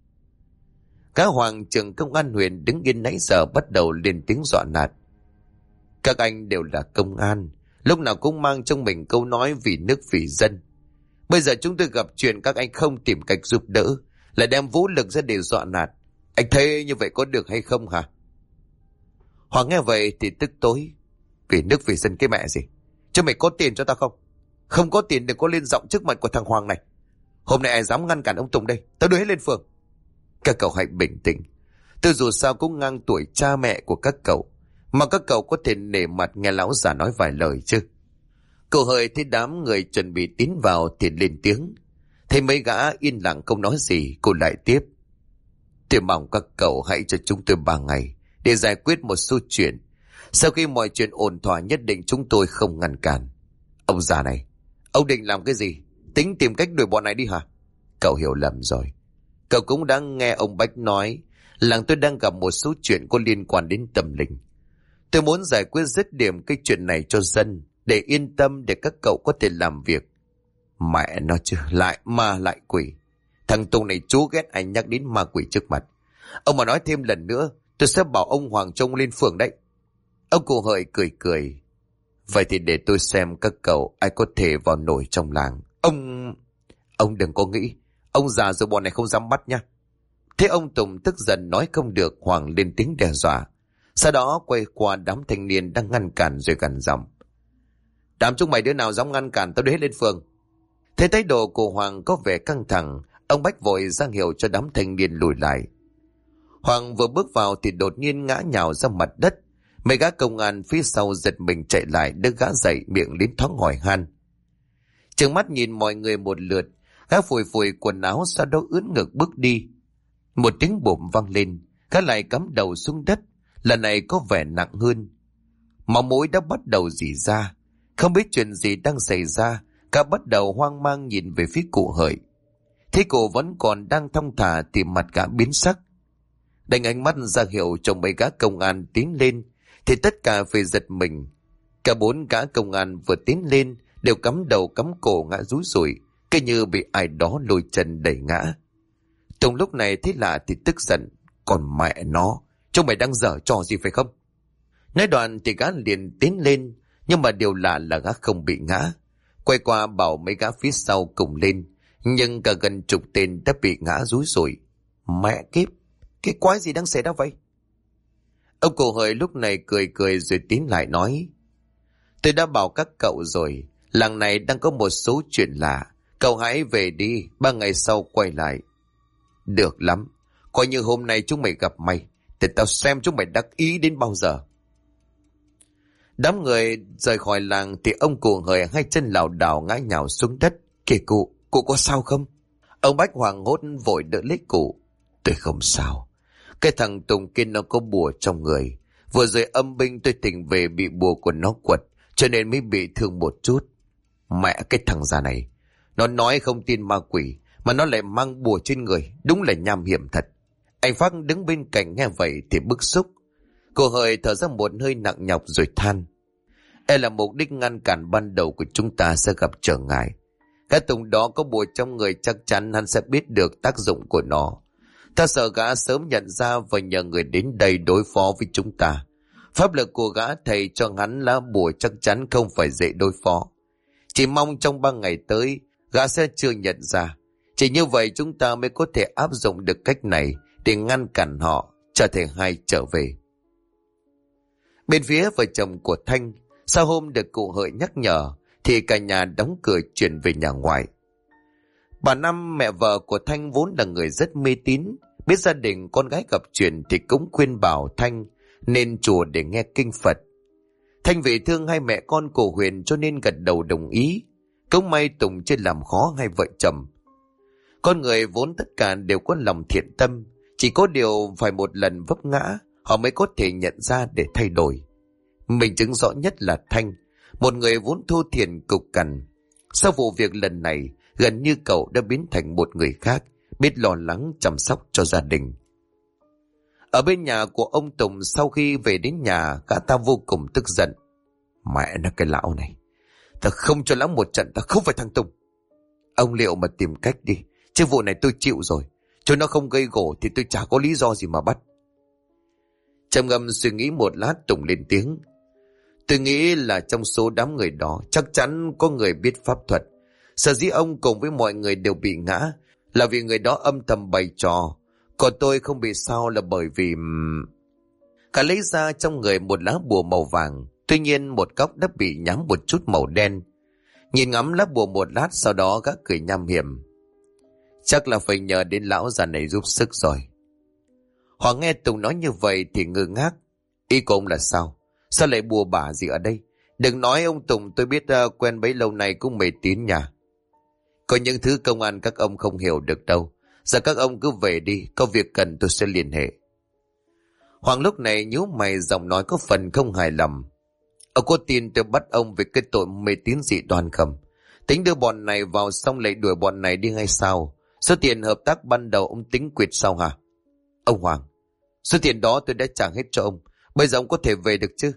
Các hoàng trưởng công an huyện đứng yên nãy giờ bắt đầu lên tiếng dọa nạt. Các anh đều là công an, lúc nào cũng mang trong mình câu nói vì nước vì dân. Bây giờ chúng tôi gặp chuyện các anh không tìm cách giúp đỡ, lại đem vũ lực ra để dọa nạt. Anh thấy như vậy có được hay không hả? Hoàng nghe vậy thì tức tối. Vì nước vì dân cái mẹ gì? Chứ mày có tiền cho tao không? Không có tiền đừng có lên giọng trước mặt của thằng Hoàng này. Hôm nay ai dám ngăn cản ông Tùng đây, tao đưa hết lên phường. Các cậu hãy bình tĩnh. Tôi dù sao cũng ngang tuổi cha mẹ của các cậu, mà các cậu có thể nể mặt nghe lão già nói vài lời chứ. Cậu Hợi thấy đám người chuẩn bị tiến vào thì lên tiếng. Thấy mấy gã yên lặng không nói gì, cô lại tiếp. Tôi mong các cậu hãy cho chúng tôi 3 ngày để giải quyết một số chuyện. Sau khi mọi chuyện ổn thỏa nhất định chúng tôi không ngăn cản. Ông già này, ông định làm cái gì? Tính tìm cách đuổi bọn này đi hả? Cậu hiểu lầm rồi. Cậu cũng đã nghe ông Bách nói làng tôi đang gặp một số chuyện có liên quan đến tâm linh. Tôi muốn giải quyết dứt điểm cái chuyện này cho dân, để yên tâm để các cậu có thể làm việc. Mẹ nó chứ, lại ma lại quỷ. Thằng Tùng này chú ghét anh nhắc đến ma quỷ trước mặt. Ông mà nói thêm lần nữa, tôi sẽ bảo ông Hoàng trông lên phường đấy. Ông cụ Hợi cười cười. Vậy thì để tôi xem các cậu ai có thể vào nổi trong làng. Ông đừng có nghĩ. Ông già rồi bọn này không dám bắt nha. Thế ông Tùng tức giận nói không được, Hoàng lên tiếng đe dọa. Sau đó quay qua đám thanh niên đang ngăn cản rồi gằn giọng. Đám chúng mày đứa nào dám ngăn cản tao đưa hết lên phường. Thấy thái độ của Hoàng có vẻ căng thẳng, ông Bách vội ra hiệu cho đám thanh niên lùi lại. Hoàng vừa bước vào thì đột nhiên ngã nhào ra mặt đất. Mấy gã công an phía sau giật mình chạy lại đỡ gã dậy, miệng liến thoáng hỏi han. Trừng mắt nhìn mọi người một lượt, gã phủi phủi quần áo sau đó ướn ngực bước đi. Một tiếng bụm vang lên, gã lại cắm đầu xuống đất, lần này có vẻ nặng hơn. Máu mũi đã bắt đầu rỉ ra, không biết chuyện gì đang xảy ra, gã bắt đầu hoang mang nhìn về phía cụ Hợi. Thế cụ vẫn còn đang thong thả thì mặt gã biến sắc. Đánh ánh mắt ra hiệu cho mấy gã công an tiến lên thì tất cả phải giật mình. Cả 4 gã công an vừa tiến lên đều cắm đầu cắm cổ ngã rúi rủi, cứ như bị ai đó lôi chân đẩy ngã. Tùng lúc này thấy lạ thì tức giận. Còn mẹ nó, chúng mày đang dở trò gì phải không? Nói đoạn thì gã liền tiến lên, nhưng mà điều lạ là gã không bị ngã. Quay qua bảo mấy gã phía sau cùng lên, nhưng cả gần chục tên đã bị ngã rúi rủi. Mẹ kiếp, cái quái gì đang xảy ra vậy? Ông cụ Hợi lúc này cười cười rồi tiến lại nói: Tôi đã bảo các cậu rồi, làng này đang có một số chuyện lạ. Cậu hãy về đi, 3 ngày sau quay lại. Được lắm, coi như hôm nay chúng mày gặp mày, để tao xem chúng mày đắc ý đến bao giờ. Đám người rời khỏi làng thì ông cụ Hợi hai chân lảo đảo ngã nhào xuống đất. Kìa cụ có sao không? Ông Bách hoảng hốt vội đỡ lấy cụ. Tôi không sao. Cái thằng Tùng kia nó có bùa trong người. Vừa rồi âm binh tôi tỉnh về bị bùa của nó quật, cho nên mới bị thương một chút. Mẹ cái thằng già này, nó nói không tin ma quỷ, mà nó lại mang bùa trên người, đúng là nham hiểm thật. Anh Phác đứng bên cạnh nghe vậy thì bức xúc. Cô Hợi thở ra một hơi nặng nhọc rồi than: là mục đích ngăn cản ban đầu của chúng ta sẽ gặp trở ngại. Cái Tùng đó có bùa trong người, chắc chắn hắn sẽ biết được tác dụng của nó. Ta sợ gã sớm nhận ra và nhờ người đến đây đối phó với chúng ta. Pháp lực của gã thầy cho hắn lá bùa chắc chắn không phải dễ đối phó. Chỉ mong trong 3 ngày tới gã sẽ chưa nhận ra. Chỉ như vậy chúng ta mới có thể áp dụng được cách này để ngăn cản họ, cho thầy hai trở về. Bên phía vợ chồng của Thanh, sau hôm được cụ Hợi nhắc nhở thì cả nhà đóng cửa chuyển về nhà ngoại. Bà Năm, mẹ vợ của Thanh vốn là người rất mê tín, biết gia đình con gái gặp chuyện thì cũng khuyên bảo Thanh nên chùa để nghe kinh Phật. Thanh vì thương hai mẹ con của Huyền cho nên gật đầu đồng ý. Cũng may Tùng chưa làm khó hai vợ chồng. Con người vốn tất cả đều có lòng thiện tâm, chỉ có điều phải một lần vấp ngã họ mới có thể nhận ra để thay đổi. Mình chứng rõ nhất là Thanh, một người vốn thô thiển cục cằn. Sau vụ việc lần này, gần như cậu đã biến thành một người khác, biết lo lắng chăm sóc cho gia đình. Ở bên nhà của ông Tùng, sau khi về đến nhà, cả ta vô cùng tức giận. Mẹ nó cái lão này, ta không cho lão một trận, ta không phải thằng Tùng. Ông liệu mà tìm cách đi, chứ vụ này tôi chịu rồi. Cho nó không gây gổ thì tôi chả có lý do gì mà bắt. Trầm ngâm suy nghĩ một lát, Tùng lên tiếng. Tôi nghĩ là trong số đám người đó chắc chắn có người biết pháp thuật. Sở dĩ ông cùng với mọi người đều bị ngã là vì người đó âm thầm bày trò. Còn tôi không bị sao là bởi vì... Cả lấy ra trong người một lá bùa màu vàng. Tuy nhiên một góc đã bị nhám một chút màu đen. Nhìn ngắm lá bùa một lát, sau đó gã cười nham hiểm. Chắc là phải nhờ đến lão già này giúp sức rồi. Hoàng nghe Tùng nói như vậy thì ngơ ngác. Ý của ông là sao? Sao lại bùa bả gì ở đây? Đừng nói ông Tùng, tôi biết quen bấy lâu nay cũng mê tín nhà. Có những thứ công an các ông không hiểu được đâu. Giờ các ông cứ về đi, có việc cần tôi sẽ liên hệ. Hoàng lúc này nhíu mày, giọng nói có phần không hài lòng. Ông có tin tôi bắt ông về cái tội mê tín dị đoan không? Tính đưa bọn này vào xong lại đuổi bọn này đi hay sao? Số tiền hợp tác ban đầu ông tính quyệt sao hả? Ông Hoàng, số tiền đó tôi đã trả hết cho ông. Bây giờ ông có thể về được chứ?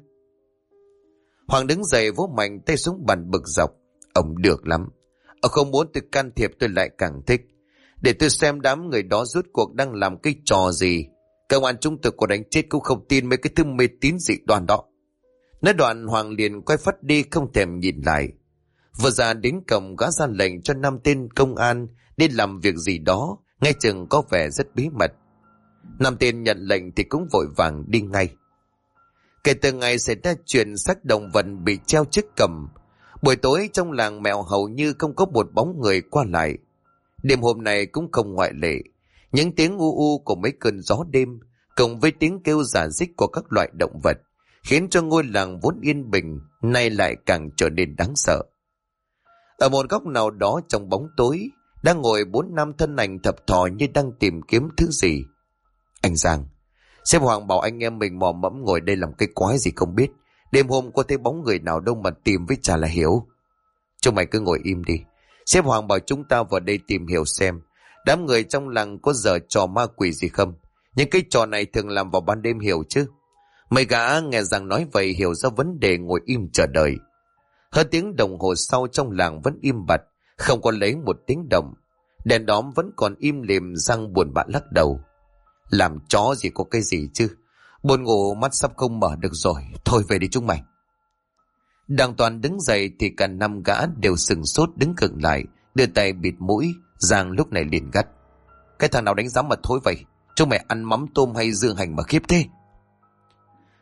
Hoàng đứng dậy vỗ mạnh tay xuống bàn bực dọc. Ông được lắm. Ông không muốn tôi can thiệp tôi lại càng thích. Để tôi xem đám người đó rốt cuộc đang làm cái trò gì. Công an chúng tôi có đánh chết cũng không tin mấy cái thứ mê tín dị đoan đó. Nói đoạn Hoàng liền quay phắt đi không thèm nhìn lại. Vừa ra đến cổng, gã ra lệnh cho 5 tên công an đi làm việc gì đó, nghe chừng có vẻ rất bí mật. 5 tên nhận lệnh thì cũng vội vàng đi ngay. Kể từ ngày xảy ra chuyện xác động vật bị treo trước cổng, buổi tối trong làng mèo hầu như không có một bóng người qua lại. Đêm hôm nay cũng không ngoại lệ. Những tiếng u u của mấy cơn gió đêm cùng với tiếng kêu rả rích của các loại động vật khiến cho ngôi làng vốn yên bình nay lại càng trở nên đáng sợ. Ở một góc nào đó trong bóng tối đang ngồi 4-5 thân ảnh thập thò như đang tìm kiếm thứ gì. Anh Giang, sếp Hoàng bảo anh em mình mò mẫm ngồi đây làm cái quái gì không biết. Đêm hôm có thấy bóng người nào đâu mà tìm với chả là hiểu. Chúng mày cứ ngồi im đi. Sếp Hoàng bảo chúng ta vào đây tìm hiểu xem đám người trong làng có giở trò ma quỷ gì không. Những cái trò này thường làm vào ban đêm hiểu chứ. Mấy gã nghe rằng nói vậy hiểu ra vấn đề, ngồi im chờ đợi. Hơn tiếng đồng hồ sau trong làng vẫn im bặt, không có lấy một tiếng động. Đèn đóm vẫn còn im lìm. Giang buồn bã lắc đầu. Làm chó gì có cái gì chứ. Buồn ngủ mắt sắp không mở được rồi. Thôi về đi chúng mày. Đang toàn đứng dậy thì cả 5 gã đều sừng sốt đứng khựng lại, đưa tay bịt mũi. Giang lúc này liền gắt. Cái thằng nào đánh giám mà thối vậy? Chúng mày ăn mắm tôm hay dương hành mà khiếp thế?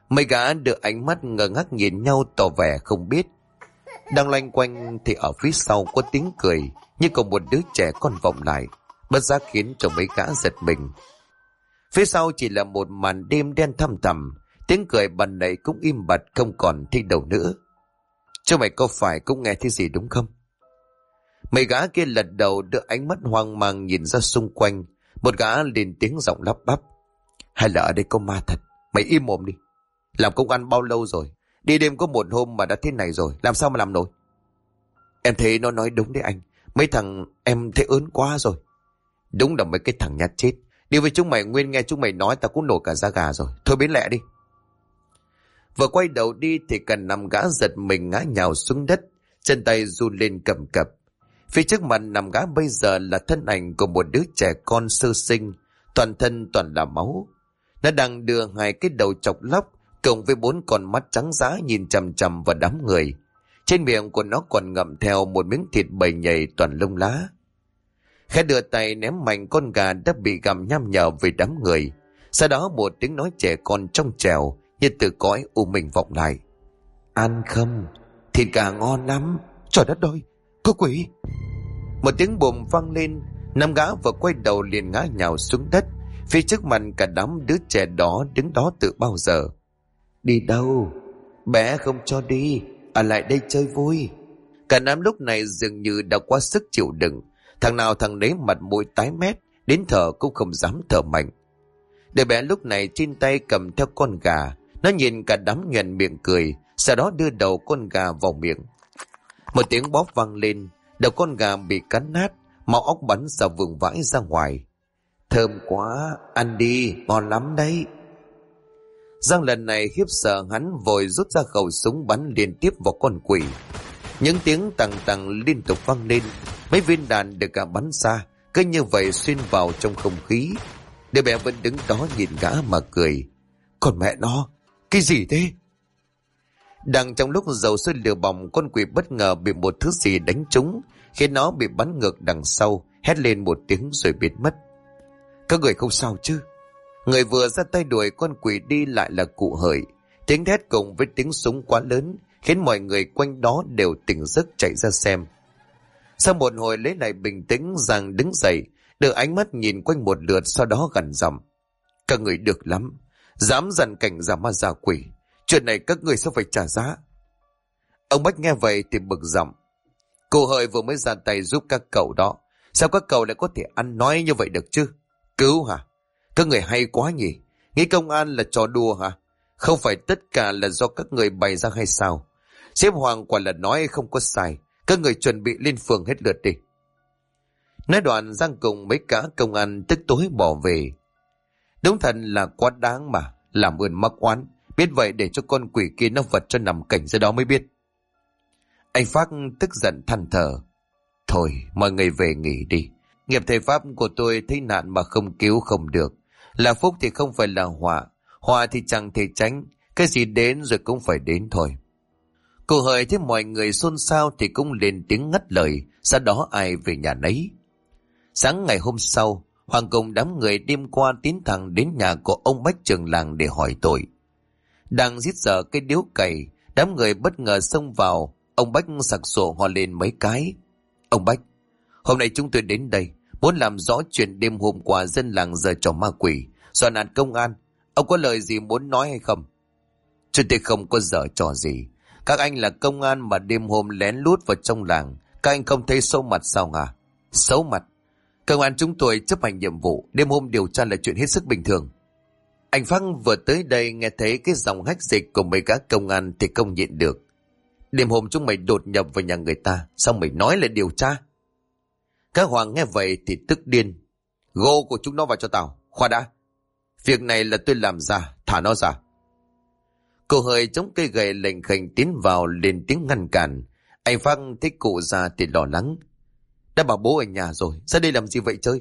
Mấy gã đưa ánh mắt ngơ ngác nhìn nhau tỏ vẻ không biết. Đang loanh quanh thì ở phía sau có tiếng cười, như có một đứa trẻ con vọng lại, bất giác khiến cho mấy gã giật mình. Phía sau chỉ là một màn đêm đen thăm thẳm, tiếng cười ban nãy cũng im bặt không còn thấy đâu nữa. Chứ mày có phải cũng nghe thấy gì đúng không? Mấy gã kia lật đầu đưa ánh mắt hoang mang nhìn ra xung quanh. Một gã lên tiếng giọng lắp bắp: hay là ở đây có ma thật? Mày im mồm đi. Làm công ăn bao lâu rồi? Đi đêm có một hôm mà đã thế này rồi, làm sao mà làm nổi? Em thấy nó nói đúng đấy anh. Mấy thằng em thấy ớn quá rồi. Đúng là mấy cái thằng nhát chết. Đi với chúng mày, nguyên nghe chúng mày nói ta cũng nổi cả da gà rồi. Thôi biến lẹ đi. Vừa quay đầu đi thì cả năm gã giật mình ngã nhào xuống đất, chân tay run lên cầm cập. Phía trước mặt năm gã bây giờ là thân ảnh của một đứa trẻ con sơ sinh, toàn thân toàn là máu. Nó đang đưa hai cái đầu chọc lóc cộng với 4 con mắt trắng dã nhìn chằm chằm vào đám người. Trên miệng của nó còn ngậm theo một miếng thịt bầy nhầy toàn lông lá. Khẽ đưa tay ném mạnh con gà đã bị gặm nham nhở về đám người. Sau đó một tiếng nói trẻ con trong trèo như từ cõi u mình vọng lại: ăn không? Thịt gà ngon lắm. Trời đất ơi, có quỷ! Một tiếng bùm vang lên, năm gã vừa quay đầu liền ngã nhào xuống đất. Phía trước mặt cả đám đứa trẻ đó đứng đó từ bao giờ. Đi đâu? Bé không cho đi, ở lại đây chơi vui. Cả đám lúc này dường như đã quá sức chịu đựng. Thằng nào thằng nấy mặt mũi tái mét, đến thở cũng không dám thở mạnh. Đứa bé lúc này trên tay cầm theo con gà. Nó nhìn cả đám nhoẻn miệng cười, sau đó đưa đầu con gà vào miệng. Một tiếng bóp vang lên, đầu con gà bị cắn nát, máu óc bắn ra vùng vãi ra ngoài. Thơm quá, ăn đi, ngon lắm đấy. Giang lần này khiếp sợ, hắn vội rút ra khẩu súng bắn liên tiếp vào con quỷ. Những tiếng tằng tằng liên tục vang lên, mấy viên đạn được cả bắn ra, cứ như vậy xuyên vào trong không khí. Đứa bé vẫn đứng đó nhìn gã mà cười. Còn mẹ nó, cái gì thế? Đang trong lúc dầu sôi lửa bỏng, con quỷ bất ngờ bị một thứ gì đánh trúng, khiến nó bị bắn ngược đằng sau, hét lên một tiếng rồi biến mất. Các người không sao chứ? Người vừa ra tay đuổi con quỷ đi lại là cụ Hợi. Tiếng thét cùng với tiếng súng quá lớn khiến mọi người quanh đó đều tỉnh giấc chạy ra xem. Sau một hồi lấy lại bình tĩnh, Giang đứng dậy, đưa ánh mắt nhìn quanh một lượt, sau đó gằn giọng: các người được lắm, dám dằn cảnh giả ma giả quỷ, chuyện này các người sẽ phải trả giá. Ông Bách nghe vậy thì bực giọng: cụ Hợi vừa mới ra tay giúp các cậu đó, sao các cậu lại có thể ăn nói như vậy được chứ? Cứu hả? Các người hay quá nhỉ, nghĩ công an là trò đùa hả? Không phải tất cả là do các người bày ra hay sao? Sếp Hoàng quả là nói không có sai, các người chuẩn bị lên phường hết lượt đi. Nói đoạn Giang cùng mấy cả công an tức tối bỏ về. Đúng thật là quá đáng mà, làm ơn mắc oán, biết vậy để cho con quỷ kia nó vật cho nằm cảnh dưới đó mới biết. Anh Phác tức giận than thở: thôi mọi người về nghỉ đi, nghiệp thầy Pháp của tôi thấy nạn mà không cứu không được. Là phúc thì không phải là họa, họa thì chẳng thể tránh, cái gì đến rồi cũng phải đến thôi. Cô Hợi thấy mọi người xôn xao thì cũng lên tiếng ngắt lời, sau đó ai về nhà nấy. Sáng ngày hôm sau, Hoàng cùng đám người đêm qua tiến thẳng đến nhà của ông Bách trưởng làng để hỏi tội. Đang giết dở cái điếu cày, đám người bất ngờ xông vào. Ông Bách sặc sụa ho lên mấy cái: ông Bách, hôm nay chúng tôi đến đây muốn làm rõ chuyện đêm hôm qua dân làng giở trò ma quỷ, dọa nạt công an. Ông có lời gì muốn nói hay không? Chúng tôi không có giở trò gì. Các anh là công an mà đêm hôm lén lút vào trong làng, các anh không thấy xấu mặt sao hả? Xấu mặt? Công an chúng tôi chấp hành nhiệm vụ, đêm hôm điều tra là chuyện hết sức bình thường. Anh Phăng vừa tới đây nghe thấy cái dòng hách dịch của mấy gã công an thì không nhịn được. Đêm hôm chúng mày đột nhập vào nhà người ta, sao mày nói là điều tra? Các Hoàng nghe vậy thì tức điên: gô của chúng nó vào cho tao. Khoan đã, việc này là tôi làm ra, thả nó ra. Cô Hợi chống cây gậy lệnh khệnh tiến vào lên tiếng ngăn cản. Anh Phăng thấy cụ già thì lo lắng: đã bảo bố ở nhà rồi, ra đây làm gì vậy chơi?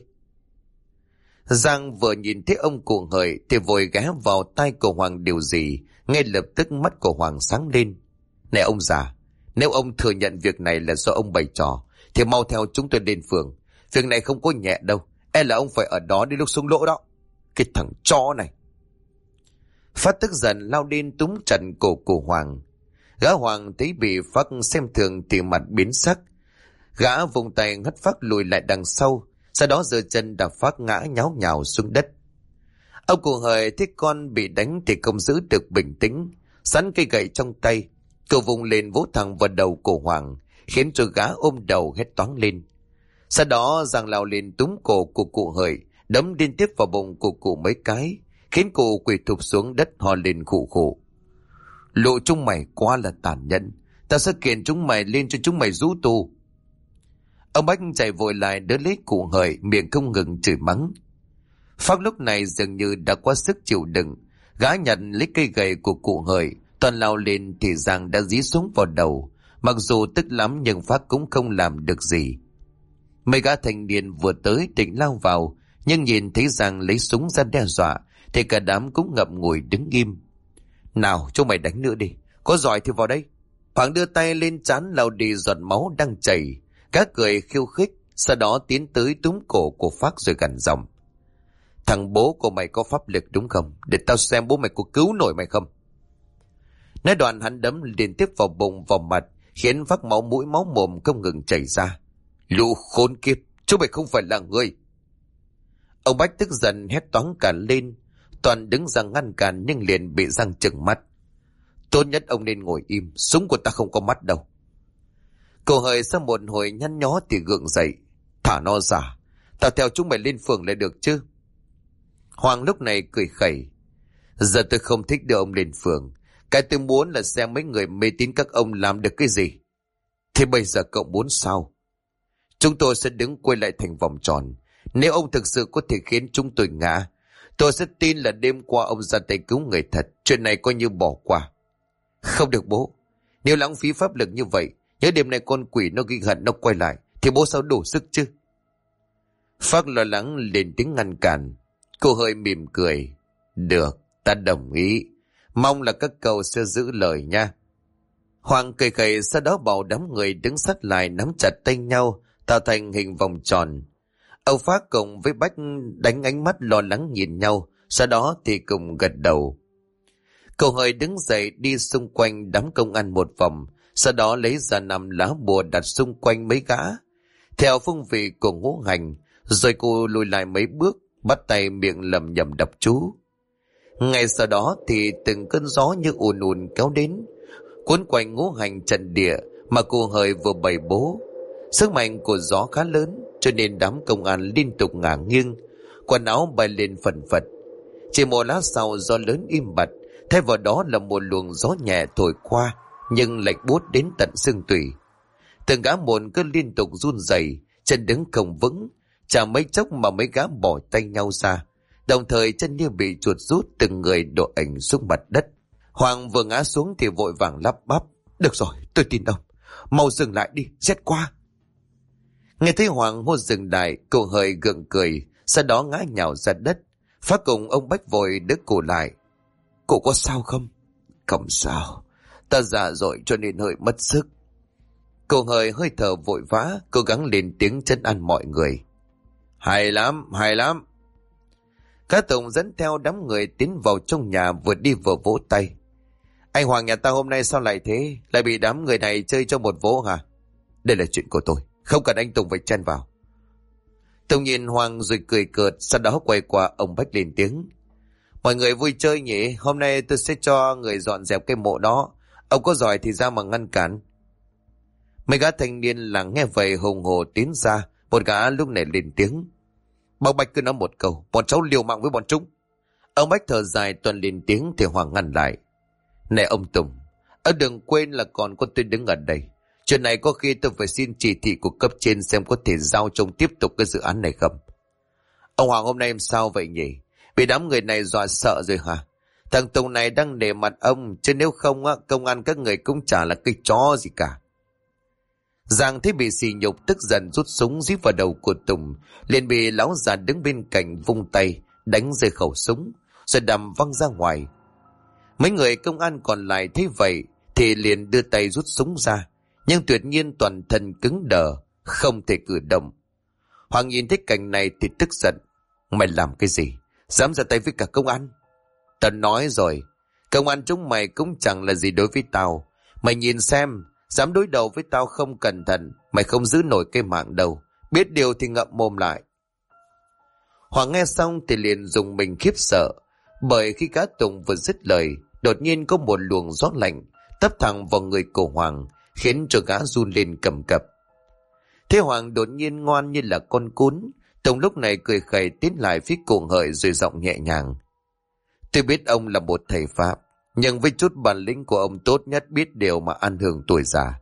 Giang vừa nhìn thấy ông cụ Hợi thì vội ghé vào tai của Hoàng điều gì. Ngay lập tức mắt của Hoàng sáng lên: này ông già, nếu ông thừa nhận việc này là do ông bày trò thì mau theo chúng tôi đến phường. Việc này không có nhẹ đâu, e là ông phải ở đó đến lúc xuống lỗ đó. Cái thằng chó này! Phát tức giận lao đến túm chặt cổ của Hoàng. Gã Hoàng thấy bị Phát xem thường thì mặt biến sắc. Gã vùng tay hất Phát lùi lại đằng sau, sau đó giơ chân đạp Phát ngã nháo nhào xuống đất. Ông cụ Hời thấy con bị đánh thì không giữ được bình tĩnh, sẵn cây gậy trong tay, cậu vùng lên vỗ thẳng vào đầu của Hoàng, khiến cho gã ôm đầu hét toáng lên. Sau đó giang lao lên túm cổ của cụ Hời, đấm liên tiếp vào bụng của cụ mấy cái, khiến cụ quỳ thụp xuống đất ho lên khụ khụ. Lũ chúng mày quá là tàn nhẫn, tao sẽ kiện chúng mày lên cho chúng mày rú tù. Ông Bách chạy vội lại đỡ lấy cụ Hời, miệng không ngừng chửi mắng. Phát lúc này dường như đã quá sức chịu đựng, gã nhận lấy cây gậy của cụ Hời, toàn lao lên thì Giang đã dí súng vào đầu. Mặc dù tức lắm nhưng Phát cũng không làm được gì. Mấy gã thanh niên vừa tới định lao vào, nhưng nhìn thấy Giang lấy súng ra đe dọa thì cả đám cũng ngậm ngùi đứng im. Nào chúng mày đánh nữa đi, có giỏi thì vào đây. Hoàng đưa tay lên trán lau đi giọt máu đang chảy. Các cười khiêu khích, sau đó tiến tới túm cổ của Phát rồi gằn giọng. Thằng bố của mày có pháp lực đúng không? Để tao xem bố mày có cứu nổi mày không. Nói đoạn hắn đấm liên tiếp vào bụng vào mặt, khiến Phát máu mũi máu mồm không ngừng chảy ra. Lũ khốn kiếp, chúng mày không phải là người. Ông Bách tức giận hét toáng cả lên. Toàn đứng ra ngăn cản nhưng liền bị Giang trừng mắt. Tốt nhất ông nên ngồi im, súng của ta không có mắt đâu. Cậu Hời sau một hồi nhăn nhó thì gượng dậy. Thả nó ra, tao theo chúng mày lên phường lại được chứ. Hoàng lúc này cười khẩy. Giờ tôi không thích đưa ông lên phường. Cái tôi muốn là xem mấy người mê tín các ông làm được cái gì. Thế bây giờ cậu muốn sao? Chúng tôi sẽ đứng quay lại thành vòng tròn. Nếu ông thực sự có thể khiến chúng tôi ngã, tôi sẽ tin là đêm qua ông ra tay cứu người thật. Chuyện này coi như bỏ qua. Không được bố. Nếu lãng phí pháp lực như vậy, nhớ đêm nay con quỷ nó ghi hận nó quay lại, thì bố sao đủ sức chứ? Phát lo lắng lên tiếng ngăn cản. Cô hơi mỉm cười. Được, ta đồng ý. Mong là các cậu sẽ giữ lời nha. Hoàng cười khẩy, sau đó bảo đám người đứng sát lại nắm chặt tay nhau, tạo thành hình vòng tròn. Ông Phát cùng với Bách đánh ánh mắt lo lắng nhìn nhau, sau đó thì cùng gật đầu. Cậu Hời đứng dậy đi xung quanh đám công an một vòng, sau đó lấy ra 5 lá bùa đặt xung quanh mấy gã. Theo phương vị của ngũ hành, rồi cô lùi lại mấy bước, bắt tay miệng lẩm nhẩm đọc chú. Ngay sau đó thì từng cơn gió như ùn ùn kéo đến, cuốn quanh ngũ hành trận địa mà cô Hời vừa bày bố. Sức mạnh của gió khá lớn, cho nên đám công an liên tục ngả nghiêng, quần áo bay lên phần phật. Chỉ một lát sau gió lớn im bặt, thay vào đó là một luồng gió nhẹ thổi qua, nhưng lạnh buốt đến tận xương tủy. Từng gã một cứ liên tục run rẩy, chân đứng không vững, chả mấy chốc mà mấy gã bỏ tay nhau ra, đồng thời chân như bị chuột rút, từng người đổ ảnh xuống mặt đất. Hoàng vừa ngã xuống thì vội vàng lắp bắp. Được rồi, tôi tin ông. Mau dừng lại đi, rét quá. Nghe thấy Hoàng hô dừng lại, cậu Hời gượng cười, sau đó ngã nhào ra đất. Phát cùng ông Bách vội đỡ cổ lại. Cô có sao không? Không sao, ta già rồi cho nên hơi mất sức. Cậu Hời hơi thở vội vã, cố gắng lên tiếng trấn an mọi người. Hay lắm, hay lắm. Cá Tùng dẫn theo đám người tiến vào trong nhà, vừa đi vừa vỗ tay. Anh Hoàng nhà ta hôm nay sao lại thế? Lại bị đám người này chơi cho một vố hả? Đây là chuyện của tôi, không cần anh Tùng phải chen vào. Tùng nhìn Hoàng rồi cười cợt, sau đó quay qua ông Bách lên tiếng. Mọi người vui chơi nhỉ, hôm nay tôi sẽ cho người dọn dẹp cái mộ đó. Ông có giỏi thì ra mà ngăn cản. Mấy gã thanh niên là nghe vậy hùng hồ tiến ra, một gã lúc này lên tiếng. Bác Bách cứ nói một câu, bọn cháu liều mạng với bọn chúng. Ông Bách thở dài tuần lên tiếng thì Hoàng ngăn lại. Này ông Tùng, đừng quên là còn có tôi đứng ở đây. Chuyện này có khi tôi phải xin chỉ thị của cấp trên xem có thể giao trông tiếp tục cái dự án này không. Ông Hoàng hôm nay em sao vậy nhỉ? Bị đám người này dọa sợ rồi hả? Thằng Tùng này đang nể mặt ông, chứ nếu không á, công an các người cũng chả là cái chó gì cả. Giang thấy bị sỉ nhục tức giận rút súng dí vào đầu của Tùng, liền bị lão già đứng bên cạnh vung tay đánh rơi khẩu súng, rồi đầm văng ra ngoài. Mấy người công an còn lại thấy vậy thì liền đưa tay rút súng ra, nhưng tuyệt nhiên toàn thân cứng đờ, không thể cử động. Hoàng nhìn thấy cảnh này thì tức giận. Mày làm cái gì? Dám ra tay với cả công an? Tao nói rồi, công an chúng mày cũng chẳng là gì đối với tao. Mày nhìn xem, dám đối đầu với tao không cẩn thận, mày không giữ nổi cái mạng đâu. Biết điều thì ngậm mồm lại. Hoàng nghe xong thì liền dùng mình khiếp sợ, bởi khi Gã Tùng vừa dứt lời, đột nhiên có một luồng gió lạnh tấp thẳng vào người của Hoàng, khiến cho gã run lên cầm cập. Thế Hoàng đột nhiên ngoan như là con cún. Tùng lúc này cười khẩy tiến lại phía cụ Hợi rồi giọng nhẹ nhàng: Tôi biết ông là một thầy Pháp, nhưng với chút bản lĩnh của ông tốt nhất biết điều mà ăn hưởng tuổi già.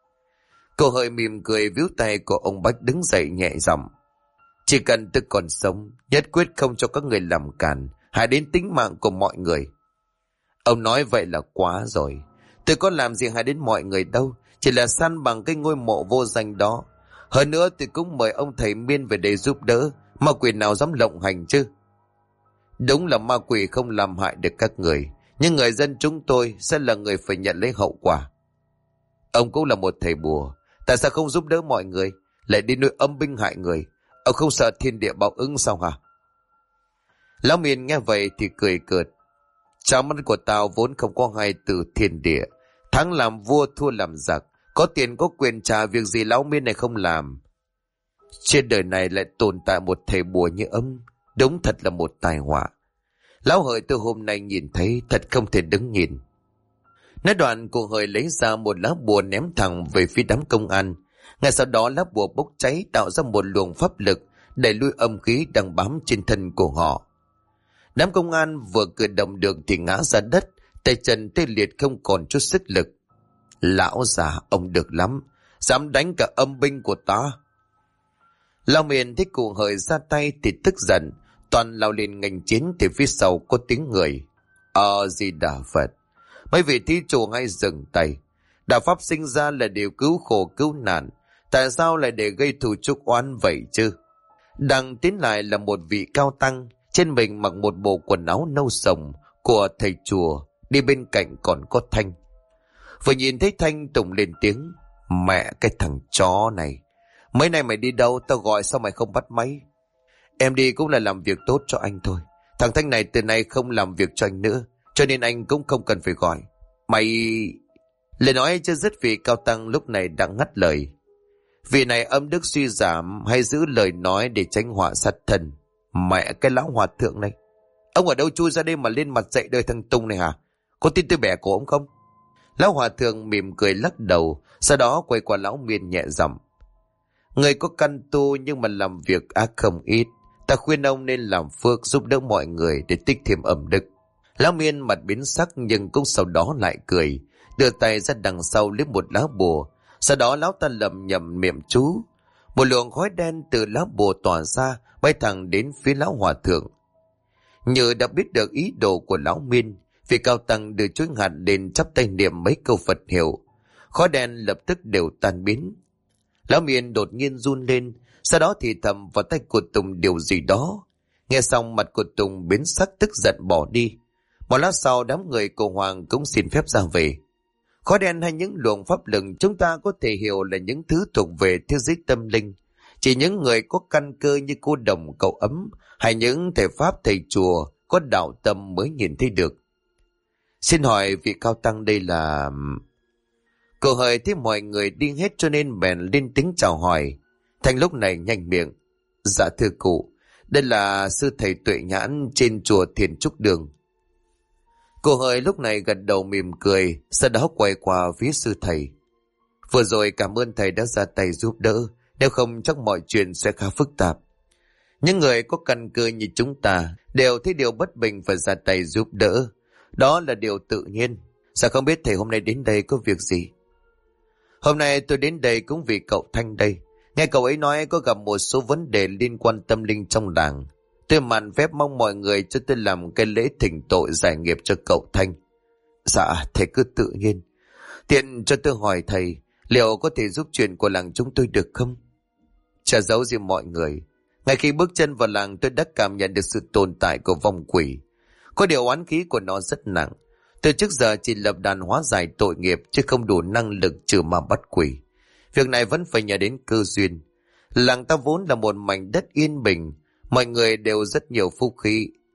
Cụ Hợi mỉm cười víu tay của ông Bách đứng dậy nhẹ giọng: Chỉ cần tôi còn sống, nhất quyết không cho các người làm cản, hại đến tính mạng của mọi người. Ông nói vậy là quá rồi. Tôi có làm gì hại đến mọi người đâu, chỉ là săn bằng cái ngôi mộ vô danh đó. Hơn nữa tôi cũng mời ông thầy Miên về đây giúp đỡ, ma quỷ nào dám lộng hành chứ. Đúng là ma quỷ không làm hại được các người, nhưng người dân chúng tôi sẽ là người phải nhận lấy hậu quả. Ông cũng là một thầy bùa, tại sao không giúp đỡ mọi người, lại đi nuôi âm binh hại người? Ông không sợ thiên địa báo ứng sao hả? Lão Miên nghe vậy thì cười cợt: Trong mắt của tao vốn không có hai từ thiên địa, thắng làm vua thua làm giặc, có tiền có quyền trả việc gì lão Miên này không làm. Trên đời này lại tồn tại một thầy bùa như ông, đúng thật là một tai họa. Lão Hợi từ hôm nay nhìn thấy thật không thể đứng nhìn. Nói đoạn cụ Hợi lấy ra một lá bùa ném thẳng về phía đám công an. Ngay sau đó lá bùa bốc cháy tạo ra một luồng pháp lực đẩy lui âm khí đang bám trên thân của họ. Đám công an vừa cử động được thì ngã ra đất, tay chân tê liệt không còn chút sức lực. Lão già ông được lắm, dám đánh cả âm binh của ta. Lão Miên thấy cụ Hợi ra tay thì tức giận, toàn lao lên nghênh chiến thì phía sau có tiếng người: Di Đà Phật, mấy vị thí chủ hãy dừng tay. Đạo pháp sinh ra là điều cứu khổ cứu nạn, tại sao lại để gây thù chuốc oán vậy chứ? Đằng tiến lại là một vị cao tăng, trên mình mặc một bộ quần áo nâu sồng của thầy chùa, đi bên cạnh còn có Thanh. Vừa nhìn thấy Thanh, Tùng lên tiếng: Mẹ cái thằng chó này, mấy nay mày đi đâu, tao gọi sao mày không bắt máy? Em đi cũng là làm việc tốt cho anh thôi. Thằng Thanh này từ nay không làm việc cho anh nữa, cho nên anh cũng không cần phải gọi. Mày... Lời nói chưa dứt vị cao tăng lúc này đang ngắt lời. Vị này âm đức suy giảm, hay giữ lời nói để tránh họa sát thân. Mẹ cái lão hòa thượng này, ông ở đâu chui ra đây mà lên mặt dạy đời thằng Tùng này hả? Có tin tôi bẻ cổ ông không? Lão hòa thượng mỉm cười lắc đầu, sau đó quay qua lão Miên nhẹ giọng: Người có căn tu nhưng mà làm việc ác không ít. Ta khuyên ông nên làm phước giúp đỡ mọi người để tích thêm ẩm đức. Lão Miên mặt biến sắc nhưng cũng sau đó lại cười, đưa tay ra đằng sau lấy một lá bùa. Sau đó lão ta lẩm nhẩm niệm chú. Một luồng khói đen từ lá bùa tỏa ra, bay thẳng đến phía lão hòa thượng. Như đã biết được ý đồ của lão Miên, vị cao tăng đưa chuỗi hạt lên chắp tay niệm mấy câu Phật hiệu. Khói đen lập tức đều tan biến. Lão Miên đột nhiên run lên, sau đó thì thầm vào tay của Tùng điều gì đó. Nghe xong mặt của Tùng biến sắc tức giận bỏ đi. Một lát sau đám người của Hoàng cũng xin phép ra về. Khói đen hay những luồng pháp lực chúng ta có thể hiểu là những thứ thuộc về thế giới tâm linh. Chỉ những người có căn cơ như cô Đồng, cậu Ấm hay những thầy Pháp thầy chùa có đạo tâm mới nhìn thấy được. Xin hỏi vị cao tăng đây là... Cô Hợi thấy mọi người đi hết cho nên bèn lên tiếng chào hỏi. Thành lúc này nhanh miệng: Dạ thưa cụ, đây là sư thầy Tuệ Nhãn trên chùa Thiền Trúc Đường. Cô Hợi lúc này gật đầu mỉm cười, sau đó quay qua phía sư thầy. Vừa rồi cảm ơn thầy đã ra tay giúp đỡ, nếu không chắc mọi chuyện sẽ khá phức tạp. Những người có căn cơ như chúng ta đều thấy điều bất bình phải ra tay giúp đỡ. Đó là điều tự nhiên. Sao không biết thầy hôm nay đến đây có việc gì? Hôm nay tôi đến đây cũng vì cậu Thanh đây. Nghe cậu ấy nói có gặp một số vấn đề liên quan tâm linh trong làng. Tôi mạn phép mong mọi người cho tôi làm cái lễ thỉnh tội giải nghiệp cho cậu Thanh. Dạ, thầy cứ tự nhiên. Tiện cho tôi hỏi thầy, liệu có thể giúp chuyện của làng chúng tôi được không? Chả giấu gì mọi người. Ngay khi bước chân vào làng tôi đã cảm nhận được sự tồn tại của vong quỷ. Có điều oán khí của nó rất nặng. Từ trước giờ chỉ lập đàn hóa giải tội nghiệp chứ không đủ năng lực trừ ma bắt quỷ. Việc này vẫn phải nhờ đến cơ duyên. Làng ta vốn là một mảnh đất yên bình, mọi người đều rất nhiều phúc khí,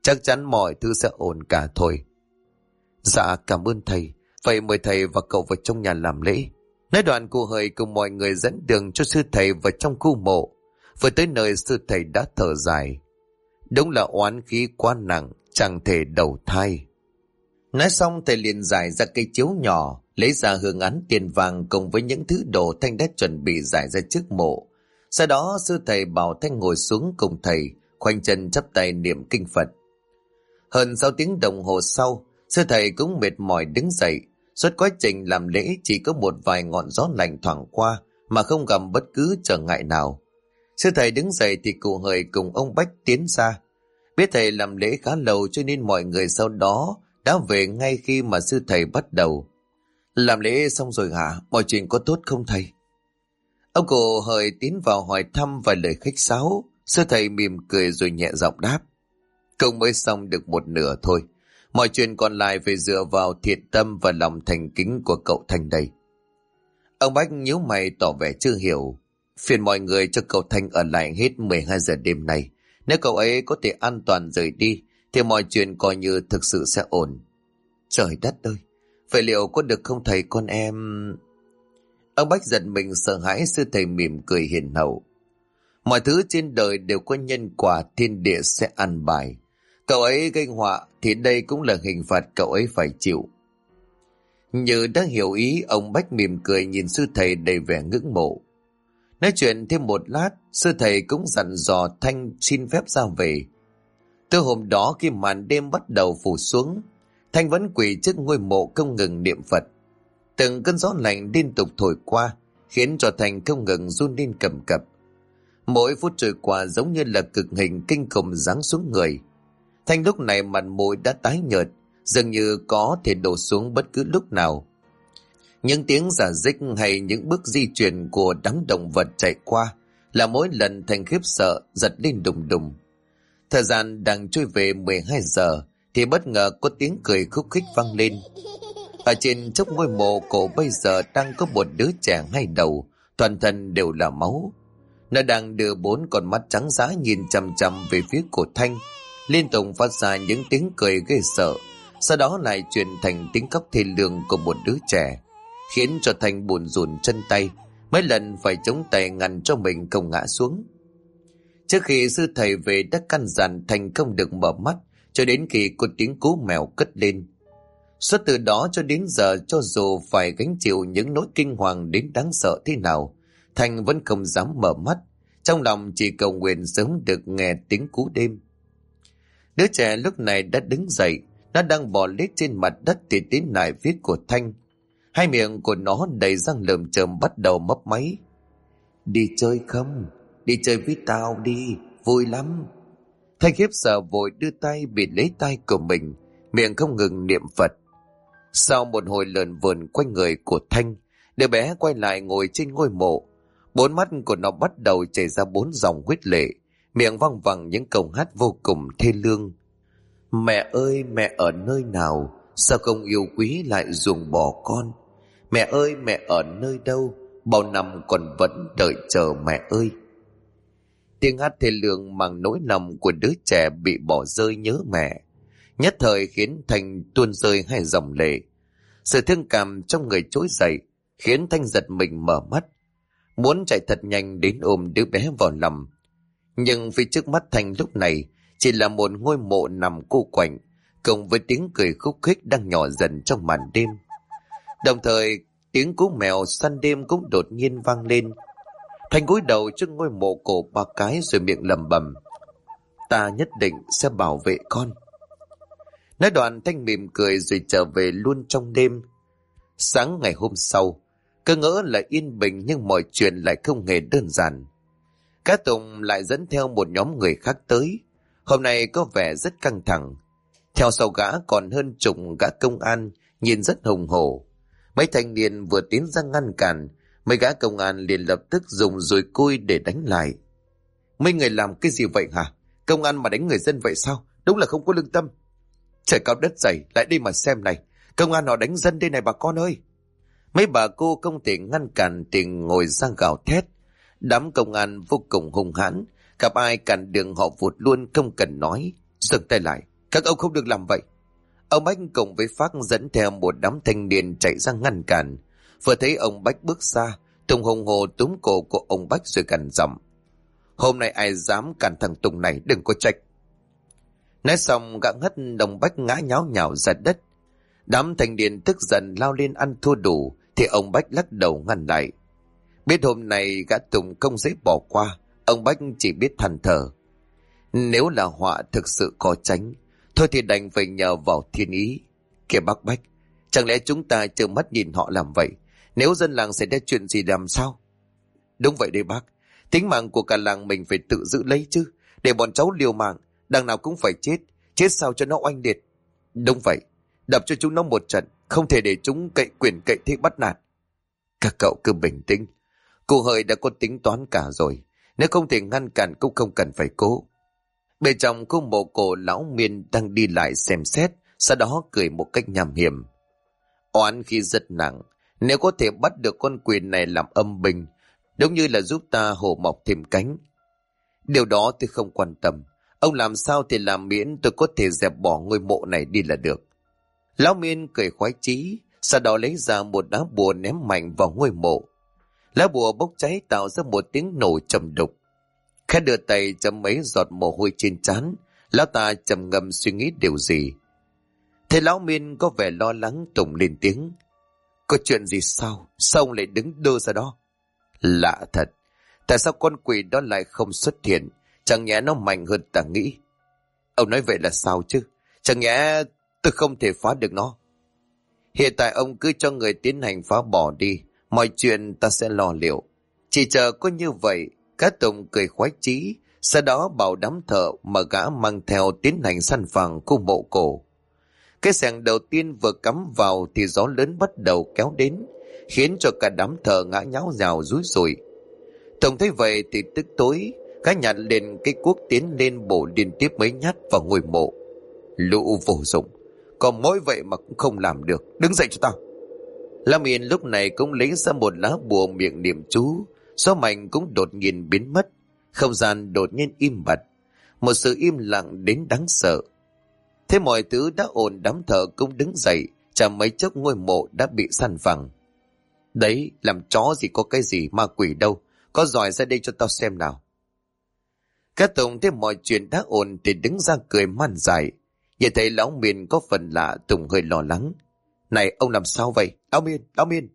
chắc chắn mọi thứ sẽ ổn cả thôi. Dạ cảm ơn thầy. Vậy mời thầy và cậu vào trong nhà làm lễ. Nói đoạn cụ Hời cùng mọi người dẫn đường cho sư thầy vào trong khu mộ. Vừa tới nơi sư thầy đã thở dài. Đúng là oán khí quá nặng, chẳng thể đầu thai. Nói xong thầy liền giải ra cây chiếu nhỏ, lấy ra hương án tiền vàng cùng với những thứ đồ Thanh đã chuẩn bị giải ra trước mộ. Sau đó sư thầy bảo Thanh ngồi xuống cùng thầy, khoanh chân chắp tay niệm kinh Phật. Hơn 6 tiếng đồng hồ sau, sư thầy cũng mệt mỏi đứng dậy. Suốt quá trình làm lễ chỉ có một vài ngọn gió lạnh thoảng qua mà không gặp bất cứ trở ngại nào. Sư thầy đứng dậy thì cụ Hời cùng ông Bách tiến ra. Biết thầy làm lễ khá lâu cho nên mọi người sau đó đã về ngay khi mà sư thầy bắt đầu. Làm lễ xong rồi hả? Mọi chuyện có tốt không thầy? Ông cụ Hời tiến vào hỏi thăm vài lời khách sáo. Sư thầy mỉm cười rồi nhẹ giọng đáp. Công mới xong được một nửa thôi. Mọi chuyện còn lại phải dựa vào thiện tâm và lòng thành kính của cậu Thanh đây. Ông Bách nhíu mày tỏ vẻ chưa hiểu. Phiền mọi người cho cậu Thanh ở lại hết 12 giờ đêm nay. Nếu cậu ấy có thể an toàn rời đi thì mọi chuyện coi như thực sự sẽ ổn. Trời đất ơi, vậy liệu có được không thầy con em? Ông Bách giật mình sợ hãi. Sư thầy mỉm cười hiền hậu. Mọi thứ trên đời đều có nhân quả, thiên địa sẽ an bài. Cậu ấy gây họa thì đây cũng là hình phạt cậu ấy phải chịu. Như đã hiểu ý, ông Bách mỉm cười nhìn sư thầy đầy vẻ ngưỡng mộ. Nói chuyện thêm một lát, sư thầy cũng dặn dò Thanh xin phép ra về. Từ hôm đó khi màn đêm bắt đầu phủ xuống, Thanh vẫn quỳ trước ngôi mộ không ngừng niệm Phật. Từng cơn gió lạnh liên tục thổi qua, khiến cho Thanh không ngừng run lên cầm cập. Mỗi phút trôi qua giống như là cực hình kinh khủng giáng xuống người. Thanh lúc này mặt mũi đã tái nhợt, dường như có thể đổ xuống bất cứ lúc nào. Những tiếng rả rích hay những bước di chuyển của đám động vật chạy qua là mỗi lần Thanh khiếp sợ giật lên đùng đùng. Thời gian đang trôi về 12 giờ thì bất ngờ có tiếng cười khúc khích vang lên. Ở trên chốc ngôi mộ cổ bây giờ đang có một đứa trẻ hai đầu, toàn thân đều là máu. Nó đang đưa 4 con mắt trắng dã nhìn chằm chằm về phía của Thanh, liên tục phát ra những tiếng cười ghê sợ, sau đó lại chuyển thành tiếng khóc thê lương của một đứa trẻ, khiến cho Thanh buồn rùn chân tay, mấy lần phải chống tay ngăn cho mình không ngã xuống. Trước khi sư thầy về đã căn dặn Thanh không được mở mắt cho đến khi có tiếng cú mèo cất lên. Suốt từ đó cho đến giờ, cho dù phải gánh chịu những nỗi kinh hoàng đến đáng sợ thế nào, Thanh vẫn không dám mở mắt, trong lòng chỉ cầu nguyện sớm được nghe tiếng cú đêm. Đứa trẻ lúc này đã đứng dậy, nó đang bò lết trên mặt đất thì tiến lại phía của Thanh. Hai miệng của nó đầy răng lởm chởm bắt đầu mấp máy. Đi chơi không? Đi chơi với tao đi, vui lắm. Thanh khiếp sợ vội đưa tay bịt lấy tay của mình, miệng không ngừng niệm Phật. Sau một hồi lờn vờn quanh người của Thanh, đứa bé quay lại ngồi trên ngôi mộ. 4 mắt của nó bắt đầu chảy ra 4 dòng huyết lệ, miệng văng vẳng những câu hát vô cùng thê lương. Mẹ ơi, mẹ ở nơi nào? Sao không yêu quý lại ruồng bỏ con? Mẹ ơi, mẹ ở nơi đâu? Bao năm còn vẫn đợi chờ mẹ ơi. Tiếng hát thê lương mang nỗi lòng của đứa trẻ bị bỏ rơi nhớ mẹ, nhất thời khiến Thanh tuôn rơi hai dòng lệ. Sự thương cảm trong người trỗi dậy, khiến Thanh giật mình mở mắt, muốn chạy thật nhanh đến ôm đứa bé vào lòng. Nhưng phía trước mắt Thanh lúc này chỉ là một ngôi mộ nằm cô quạnh, cùng với tiếng cười khúc khích đang nhỏ dần trong màn đêm. Đồng thời tiếng cú mèo săn đêm cũng đột nhiên vang lên. Thanh cúi đầu trước ngôi mộ cổ 3 cái rồi miệng lẩm bẩm: ta nhất định sẽ bảo vệ con. Nói đoạn Thanh mỉm cười rồi trở về luôn trong đêm. Sáng ngày hôm sau, cứ ngỡ là yên bình nhưng mọi chuyện lại không hề đơn giản. Cá Tùng lại dẫn theo một nhóm người khác tới. Hôm nay có vẻ rất căng thẳng. Theo sau gã còn hơn chục gã công an nhìn rất hùng hổ. Mấy thanh niên vừa tiến ra ngăn cản, mấy gã công an liền lập tức dùng dùi cui để đánh lại. Mấy người làm cái gì vậy hả? Công an mà đánh người dân vậy sao? Đúng là không có lương tâm. Trời cao đất dày, lại đi mà xem này. Công an họ đánh dân đây này bà con ơi. Mấy bà cô không thể ngăn cản thì ngồi ra gào thét. Đám công an vô cùng hung hãn, gặp ai cản đường họ vụt luôn không cần nói. Dừng tay lại, Các ông không được làm vậy. Ông Bách cùng với Phác dẫn theo một đám thanh niên chạy ra ngăn cản. Vừa thấy ông Bách bước ra, Tùng hùng hồ túm cổ của ông Bách rồi gằn giọng: hôm nay ai dám cản thằng Tùng này đừng có trách. Nói xong gã ngất đồng Bách ngã nháo nhào ra đất. Đám thanh niên tức giận lao lên ăn thua đủ thì ông Bách lắc đầu ngăn lại. Biết hôm nay gã Tùng không dễ bỏ qua, ông Bách chỉ biết than thở: nếu là họa thực sự có tránh, thôi thì đành phải nhờ vào thiên ý. Kìa bác Bách, chẳng lẽ chúng ta trơ mắt nhìn họ làm vậy? Nếu dân làng xảy ra chuyện gì làm sao? Đúng vậy đấy bác, tính mạng của cả làng mình phải tự giữ lấy chứ. Để bọn cháu liều mạng, đằng nào cũng phải chết. Chết sao cho nó oanh liệt. Đúng vậy, đập cho chúng nó một trận, không thể để chúng cậy quyền cậy thế bắt nạt. Các cậu cứ bình tĩnh, cụ Hợi đã có tính toán cả rồi. Nếu không thể ngăn cản cũng không cần phải cố. Bên trong khu mộ cổ, lão Miên đang đi lại xem xét, sau đó cười một cách nham hiểm. Oán khi rất nặng, nếu có thể bắt được con quỷ này làm âm binh, đúng như là giúp ta hổ mọc thêm cánh. Điều đó tôi không quan tâm. Ông làm sao thì làm, miễn tôi có thể dẹp bỏ ngôi mộ này đi là được. Lão Miên cười khoái chí, sau đó lấy ra một đá bùa ném mạnh vào ngôi mộ. Lá bùa bốc cháy tạo ra một tiếng nổ trầm đục. Khẽ đưa tay chấm mấy giọt mồ hôi trên trán, lão ta trầm ngâm suy nghĩ điều gì. Thế lão Miên có vẻ lo lắng, Tùng lên tiếng: có chuyện gì sao? Sao ông lại đứng đơ ra đó? Lạ thật, tại sao con quỷ đó lại không xuất hiện? Chẳng nhẽ nó mạnh hơn ta nghĩ. Ông nói vậy là sao chứ? Chẳng nhẽ tôi không thể phá được nó? Hiện tại ông cứ cho người tiến hành phá bỏ đi, mọi chuyện ta sẽ lo liệu. Chỉ chờ có như vậy. Cá Tùng cười khoái chí, sau đó bảo đám thợ mà gã mang theo tiến hành săn phẳng khu mộ cổ. Cái xẻng đầu tiên vừa cắm vào thì gió lớn bắt đầu kéo đến, khiến cho cả đám thợ ngã nháo nhào rúi rủi. Tùng thấy vậy thì tức tối, gã nhặt lên cái cuốc tiến lên bổ liên tiếp mấy nhát vào ngôi mộ. Lũ vô dụng, còn mỗi vậy mà cũng không làm được, đứng dậy cho tao. Lam Yên lúc này cũng lấy ra một lá bùa miệng niệm chú. Gió mạnh cũng đột nhiên biến mất, không gian đột nhiên im bặt, một sự im lặng đến đáng sợ. Thế mọi thứ đã ổn, đám thợ cũng đứng dậy, chẳng mấy chốc ngôi mộ đã bị săn phẳng. Đấy, làm chó gì có cái gì ma quỷ đâu, có giỏi ra đây cho tao xem nào. Các Tùng thấy mọi chuyện đã ổn thì đứng ra cười man dại. Nhìn thấy lão Miên có phần lạ, Tùng hơi lo lắng. Này, ông làm sao vậy? Lão Miên, lão Miên.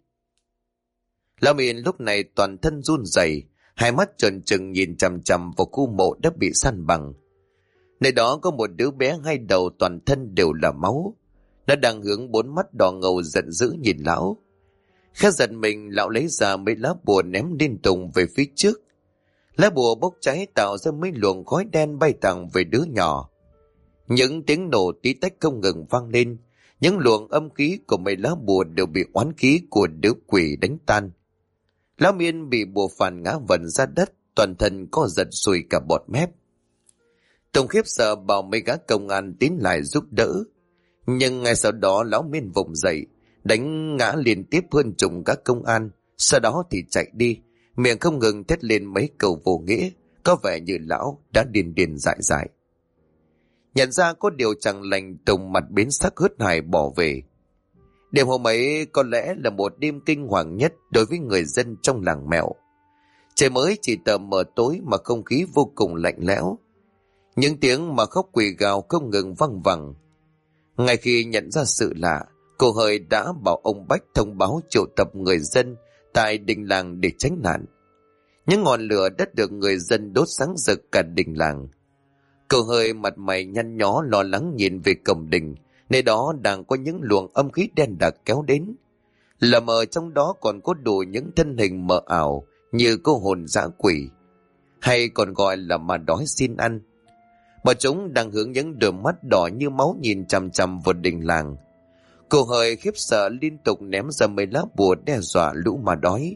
Lão Miên lúc này toàn thân run rẩy, hai mắt trợn trừng nhìn chằm chằm vào khu mộ đã bị săn bằng. Nơi đó có một đứa bé hai đầu toàn thân đều là máu. Nó đang hướng bốn mắt đỏ ngầu giận dữ nhìn lão. Khẽ giật mình, lão lấy ra mấy lá bùa ném liên tục về phía trước. Lá bùa bốc cháy tạo ra mấy luồng khói đen bay thẳng về đứa nhỏ. Những tiếng nổ tí tách không ngừng vang lên. Những luồng âm khí của mấy lá bùa đều bị oán khí của đứa quỷ đánh tan. Lão Miên bị bùa phản ngã vần ra đất, toàn thân co giật sùi cả bọt mép. Tùng khiếp sợ bảo mấy gã công an tiến lại giúp đỡ. Nhưng ngay sau đó lão Miên vùng dậy, đánh ngã liên tiếp hơn chục các công an, sau đó thì chạy đi, miệng không ngừng thét lên mấy câu vô nghĩa, có vẻ như lão đã điên điên dại dại. Nhận ra có điều chẳng lành, Tùng mặt biến sắc hớt hải bỏ về. Đêm hôm ấy có lẽ là một đêm kinh hoàng nhất đối với người dân trong làng Mẹo. Trời mới chỉ tờ mờ tối mà không khí vô cùng lạnh lẽo. Những tiếng mà khóc quỳ gào không ngừng văng vẳng. Ngay khi nhận ra sự lạ, cô Hợi đã bảo ông Bách thông báo triệu tập người dân tại đình làng để tránh nạn. Những ngọn lửa đã được người dân đốt sáng rực cả đình làng. Cô Hợi mặt mày nhăn nhó lo lắng nhìn về cổng đình, nơi đó đang có những luồng âm khí đen đặc kéo đến. Lờ mờ trong đó còn có đủ những thân hình mờ ảo như cô hồn dã quỷ, hay còn gọi là ma đói xin ăn. Bọn chúng đang hướng những đôi mắt đỏ như máu nhìn chằm chằm vào đình làng. Cô Hợi khiếp sợ liên tục ném ra mấy lá bùa đe dọa lũ ma đói.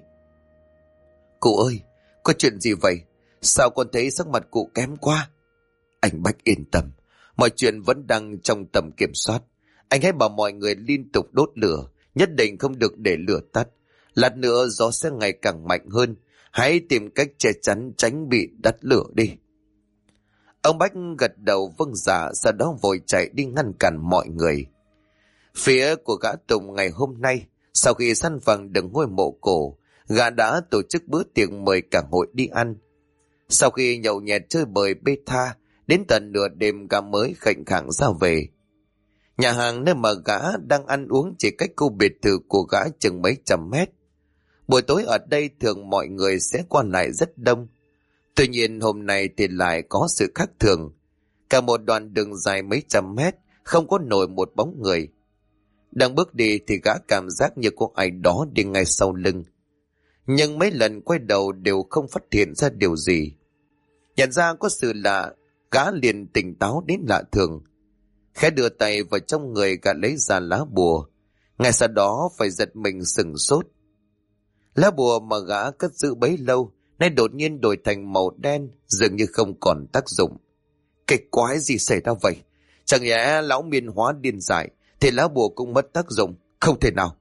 Cụ ơi, có chuyện gì vậy? Sao con thấy sắc mặt cụ kém quá? Anh Bách yên tâm, mọi chuyện vẫn đang trong tầm kiểm soát. Anh hãy bảo mọi người liên tục đốt lửa, nhất định không được để lửa tắt. Lát nữa gió sẽ ngày càng mạnh hơn, hãy tìm cách che chắn tránh bị đắt lửa đi. Ông Bách gật đầu vâng dạ, sau đó vội chạy đi ngăn cản mọi người. Phía của gã Tùng ngày hôm nay, sau khi săn bằng được ngôi mộ cổ, gã đã tổ chức bữa tiệc mời cả hội đi ăn. Sau khi nhậu nhẹt chơi bời bê tha, đến tận nửa đêm gã mới khệnh khạng ra về. Nhà hàng nơi mà gã đang ăn uống chỉ cách khu biệt thự của gã chừng mấy trăm mét. Buổi tối ở đây thường mọi người sẽ qua lại rất đông. Tuy nhiên hôm nay thì lại có sự khác thường. Cả một đoạn đường dài mấy trăm mét, không có nổi một bóng người. Đang bước đi thì gã cảm giác như có ai đó đi ngay sau lưng. Nhưng mấy lần quay đầu đều không phát hiện ra điều gì. Nhận ra có sự lạ, gã liền tỉnh táo đến lạ thường. Khẽ đưa tay vào trong người gã lấy ra lá bùa. Ngay sau đó phải giật mình sửng sốt. Lá bùa mà gã cất giữ bấy lâu nay đột nhiên đổi thành màu đen, dường như không còn tác dụng. Cái quái gì xảy ra vậy? Chẳng nhẽ lão miên hóa điên dại thì lá bùa cũng mất tác dụng? Không thể nào.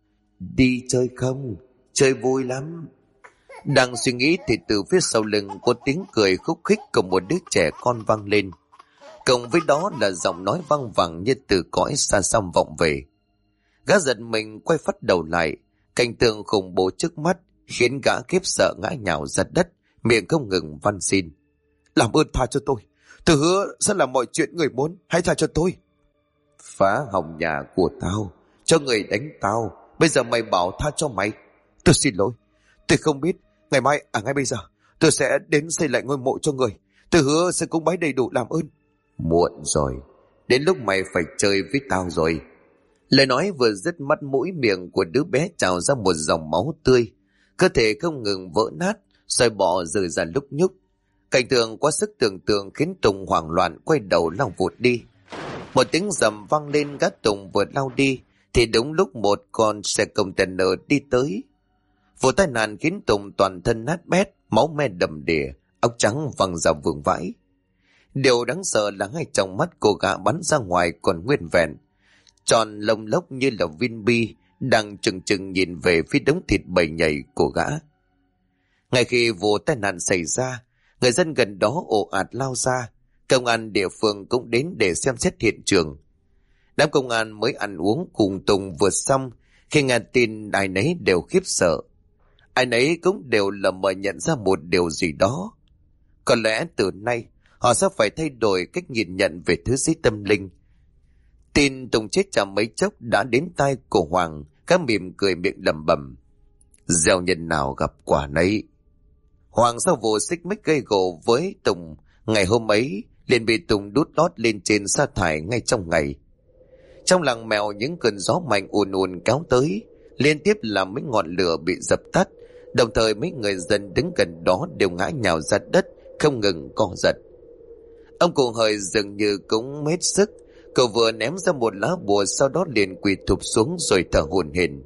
Đi chơi không? Chơi vui lắm. Đang suy nghĩ thì từ phía sau lưng có tiếng cười khúc khích của một đứa trẻ con vang lên. Cộng với đó là giọng nói văng vẳng như từ cõi xa xăm vọng về. Gã giật mình quay phắt đầu lại. Cảnh tượng khủng bố trước mắt khiến gã khiếp sợ ngã nhào ra đất, miệng không ngừng van xin. Làm ơn tha cho tôi. Tôi hứa sẽ làm mọi chuyện người muốn. Hãy tha cho tôi. Phá hỏng nhà của tao, cho người đánh tao. Bây giờ mày bảo tha cho mày. Tôi xin lỗi. Tôi không biết. Ngày mai, ngay bây giờ, tôi sẽ đến xây lại ngôi mộ cho người. Tôi hứa sẽ cúng bái đầy đủ, làm ơn. Muộn rồi. Đến lúc mày phải chơi với tao rồi. Lời nói vừa dứt, mắt mũi miệng của đứa bé trào ra một dòng máu tươi. Cơ thể không ngừng vỡ nát, xoay bọ rời ra lúc nhúc. Cảnh tượng quá sức tưởng tượng khiến Tùng hoảng loạn quay đầu lao vụt đi. Một tiếng rầm vang lên, gã Tùng vừa lao đi thì đúng lúc một con xe container đi tới. Vụ tai nạn khiến Tùng toàn thân nát bét, máu me đầm đìa, óc trắng văng ra vương vãi. Điều đáng sợ là ngay trong mắt cô gã bắn ra ngoài còn nguyên vẹn, tròn lông lốc như là viên bi, đang chừng chừng nhìn về phía đống thịt bầy nhầy của gã. Ngay khi vụ tai nạn xảy ra, người dân gần đó ồ ạt lao ra. Công an địa phương cũng đến để xem xét hiện trường. Đám công an mới ăn uống cùng Tùng vừa xong, khi nghe tin ai nấy đều khiếp sợ. Ai nấy cũng đều lờ mờ nhận ra một điều gì đó. Có lẽ từ nay họ sẽ phải thay đổi cách nhìn nhận về thứ dưới tâm linh. Tin Tùng chết chẳng mấy chốc đã đến tai của Hoàng, các mỉm cười miệng lẩm bẩm. Gieo nhân nào gặp quả nấy. Hoàng sau vụ xích mích gây gổ với Tùng ngày hôm ấy liền bị Tùng đút lót lên trên sa thải ngay trong ngày. Trong làng mèo những cơn gió mạnh ùn ùn kéo tới, liên tiếp làm mấy ngọn lửa bị dập tắt, đồng thời mấy người dân đứng gần đó đều ngã nhào ra đất, không ngừng co giật. Ông cụ Hời dường như cũng hết sức, cậu vừa ném ra một lá bùa, sau đó liền quỳ thụp xuống rồi thở hổn hển.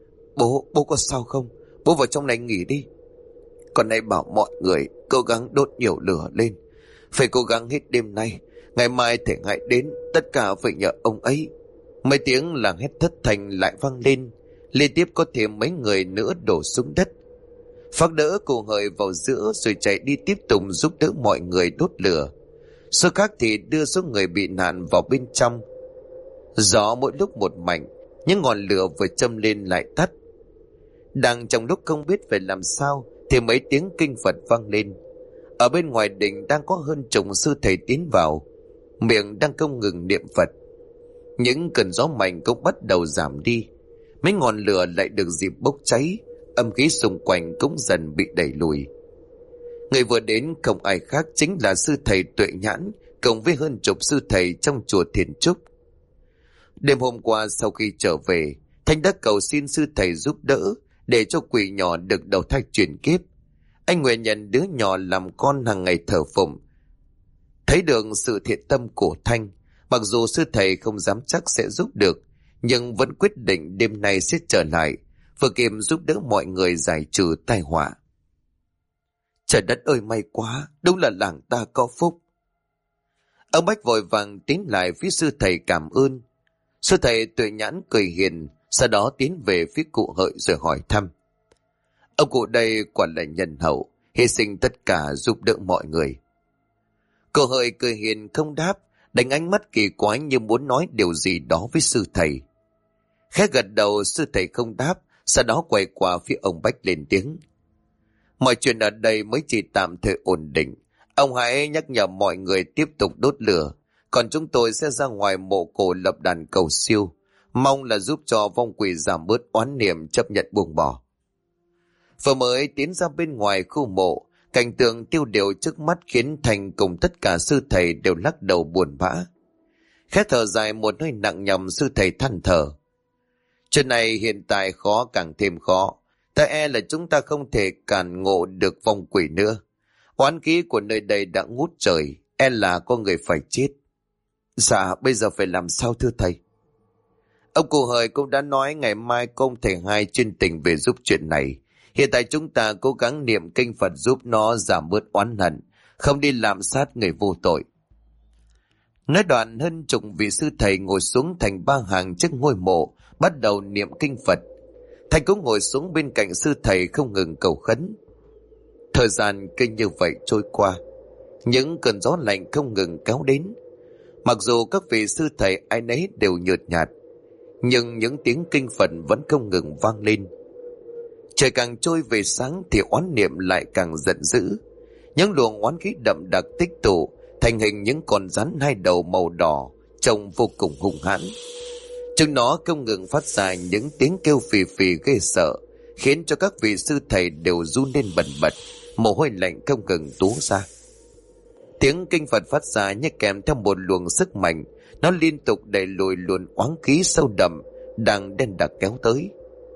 Bố có sao không? Bố vào trong này nghỉ đi. Con này bảo mọi người cố gắng đốt nhiều lửa lên, phải cố gắng hết đêm nay, ngày mai thể ngại đến, tất cả phải nhờ ông ấy. Mấy tiếng làng hét thất thanh lại vang lên, liên tiếp có thêm mấy người nữa đổ xuống đất. Phác đỡ cụ Hời vào giữa rồi chạy đi tiếp tục giúp đỡ mọi người đốt lửa. Số khác thì đưa số người bị nạn vào bên trong. Gió mỗi lúc một mạnh, những ngọn lửa vừa châm lên lại tắt. Đang trong lúc không biết phải làm sao thì mấy tiếng kinh Phật vang lên. Ở bên ngoài đình đang có hơn chục sư thầy tiến vào, miệng đang không ngừng niệm Phật. Những cơn gió mạnh cũng bắt đầu giảm đi, mấy ngọn lửa lại được dịp bốc cháy, âm khí xung quanh cũng dần bị đẩy lùi. Người vừa đến không ai khác chính là sư thầy Tuệ Nhãn cùng với hơn chục sư thầy trong chùa Thiền Trúc. Đêm hôm qua sau khi trở về, Thanh đã cầu xin sư thầy giúp đỡ để cho quỷ nhỏ được đầu thai chuyển kiếp. Anh nguyện nhận đứa nhỏ làm con hàng ngày thờ phụng. Thấy được sự thiện tâm của Thanh, mặc dù sư thầy không dám chắc sẽ giúp được, nhưng vẫn quyết định đêm nay sẽ trở lại, vừa kịp giúp đỡ mọi người giải trừ tai họa. Trời đất ơi, may quá, đúng là làng ta có phúc. Ông Bách vội vàng tiến lại phía sư thầy cảm ơn. Sư thầy Tuệ Nhãn cười hiền, sau đó tiến về phía cụ Hợi rồi hỏi thăm. Ông cụ đây quả là nhân hậu, hy sinh tất cả giúp đỡ mọi người. Cô Hợi cười hiền không đáp, đánh ánh mắt kỳ quái như muốn nói điều gì đó với sư thầy. Khẽ gật đầu, sư thầy không đáp, sau đó quay qua phía ông Bách lên tiếng. Mọi chuyện ở đây mới chỉ tạm thời ổn định. Ông hãy nhắc nhở mọi người tiếp tục đốt lửa, còn chúng tôi sẽ ra ngoài mộ cổ lập đàn cầu siêu, mong là giúp cho vong quỷ giảm bớt oán niệm, chấp nhận buông bỏ. Vừa mới tiến ra bên ngoài khu mộ, cảnh tượng tiêu điều trước mắt khiến Thành cùng tất cả sư thầy đều lắc đầu buồn bã. Khẽ thở dài một hơi nặng nhọc, sư thầy than thở. Chuyện này hiện tại khó càng thêm khó. Ta e là chúng ta không thể cản ngộ được vong quỷ nữa. Oán khí của nơi đây đã ngút trời, e là có người phải chết. Dạ, bây giờ phải làm sao thưa thầy? Ông cụ Hời cũng đã nói ngày mai có ông thầy hai chuyên tình về giúp chuyện này. Hiện tại chúng ta cố gắng niệm kinh Phật giúp nó giảm bớt oán hận, không đi làm sát người vô tội. Nói đoạn, hơn chục vị sư thầy ngồi xuống thành ba hàng trước ngôi mộ, bắt đầu niệm kinh Phật. Thành cũng ngồi xuống bên cạnh sư thầy không ngừng cầu khấn. Thời gian cứ như vậy trôi qua, những cơn gió lạnh không ngừng kéo đến. Mặc dù các vị sư thầy ai nấy đều nhợt nhạt, nhưng những tiếng kinh Phật vẫn không ngừng vang lên. Trời càng trôi về sáng thì oán niệm lại càng giận dữ. Những luồng oán khí đậm đặc tích tụ thành hình những con rắn hai đầu màu đỏ, trông vô cùng hung hãn. Chúng nó không ngừng phát ra những tiếng kêu phì phì ghê sợ, khiến cho các vị sư thầy đều run lên bần bật, mồ hôi lạnh không ngừng túa ra. Tiếng kinh Phật phát ra như kèm theo một luồng sức mạnh, nó liên tục đẩy lùi luồng oán khí sâu đậm đang đen đặc kéo tới.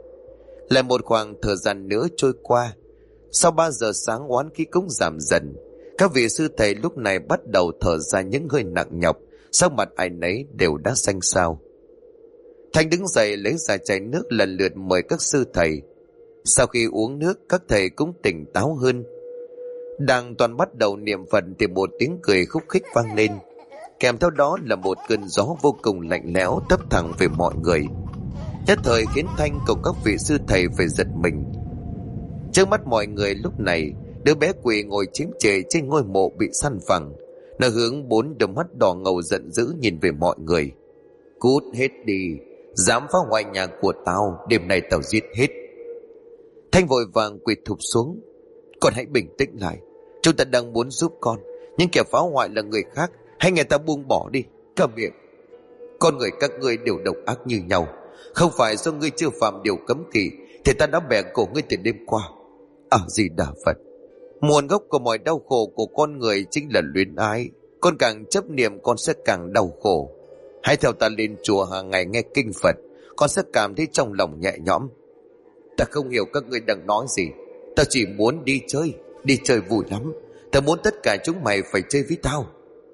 Lại một khoảng thời gian nữa trôi qua, sau 3 giờ sáng oán khí cũng giảm dần. Các vị sư thầy lúc này bắt đầu thở ra những hơi nặng nhọc, sắc mặt ai nấy đều đã xanh xao. Thanh đứng dậy lấy ra chai nước lần lượt mời các sư thầy. Sau khi uống nước, các thầy cũng tỉnh táo hơn. Đang toàn bắt đầu niệm Phật thì một tiếng cười khúc khích vang lên, kèm theo đó là một cơn gió vô cùng lạnh lẽo tấp thẳng về mọi người, nhất thời khiến Thanh cùng các vị sư thầy phải giật mình. Trước mắt mọi người lúc này, đứa bé quỳ ngồi chiếm trệ trên ngôi mộ bị săn phẳng, nó hướng 4 đôi mắt đỏ ngầu giận dữ nhìn về mọi người. Cút hết đi, dám phá hoại nhà của tao, đêm nay tao giết hết. Thanh vội vàng quỳ thụp xuống. Con hãy bình tĩnh lại, chúng ta đang muốn giúp con, nhưng kẻ phá hoại là người khác, hãy nghe ta buông bỏ đi. Câm miệng. Con người các ngươi đều độc ác như nhau, không phải do ngươi chưa phạm điều cấm kỵ thì ta đã bẻ cổ ngươi từ đêm qua. Di Đà Phật. Nguồn gốc của mọi đau khổ của con người chính là luyến ái. Con càng chấp niệm con sẽ càng đau khổ. Hãy theo ta lên chùa hàng ngày nghe kinh Phật, con sẽ cảm thấy trong lòng nhẹ nhõm. Ta không hiểu các ngươi đang nói gì. Ta chỉ muốn đi chơi vui lắm. Ta muốn tất cả chúng mày phải chơi với tao.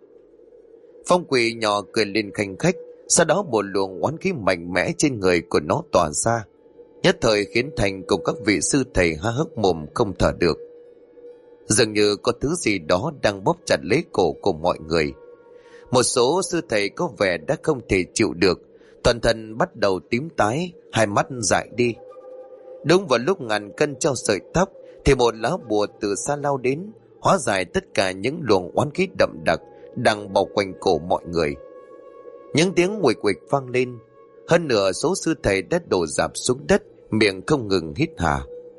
Phong quỷ nhỏ cười lên khanh khách, sau đó một luồng oán khí mạnh mẽ trên người của nó tỏa ra, nhất thời khiến Thành cùng các vị sư thầy há hốc mồm không thở được. Dường như có thứ gì đó đang bóp chặt lấy cổ của mọi người. Một số sư thầy có vẻ đã không thể chịu được, toàn thân bắt đầu tím tái, hai mắt dại đi. Đúng vào lúc ngàn cân treo sợi tóc thì một lá bùa từ xa lao đến, hóa giải tất cả những luồng oán khí đậm đặc đang bao quanh cổ mọi người. Những tiếng nguệch quịch vang lên, hơn nửa số sư thầy đã đổ rạp xuống đất, miệng không ngừng hít hà.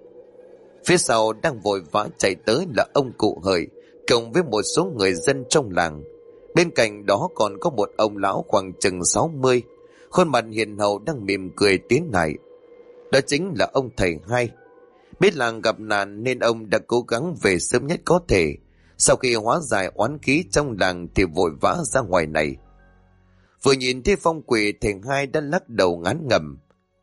Phía sau đang vội vã chạy tới là ông cụ Hời cùng với một số người dân trong làng. Bên cạnh đó còn có một ông lão khoảng chừng 60, khuôn mặt hiền hậu đang mỉm cười tiến lại. Đó chính là ông thầy hai. Biết làng gặp nạn nên ông đã cố gắng về sớm nhất có thể. Sau khi hóa giải oán khí trong làng thì vội vã ra ngoài này. Vừa nhìn thấy phong quỷ, thầy hai đã lắc đầu ngán ngẩm.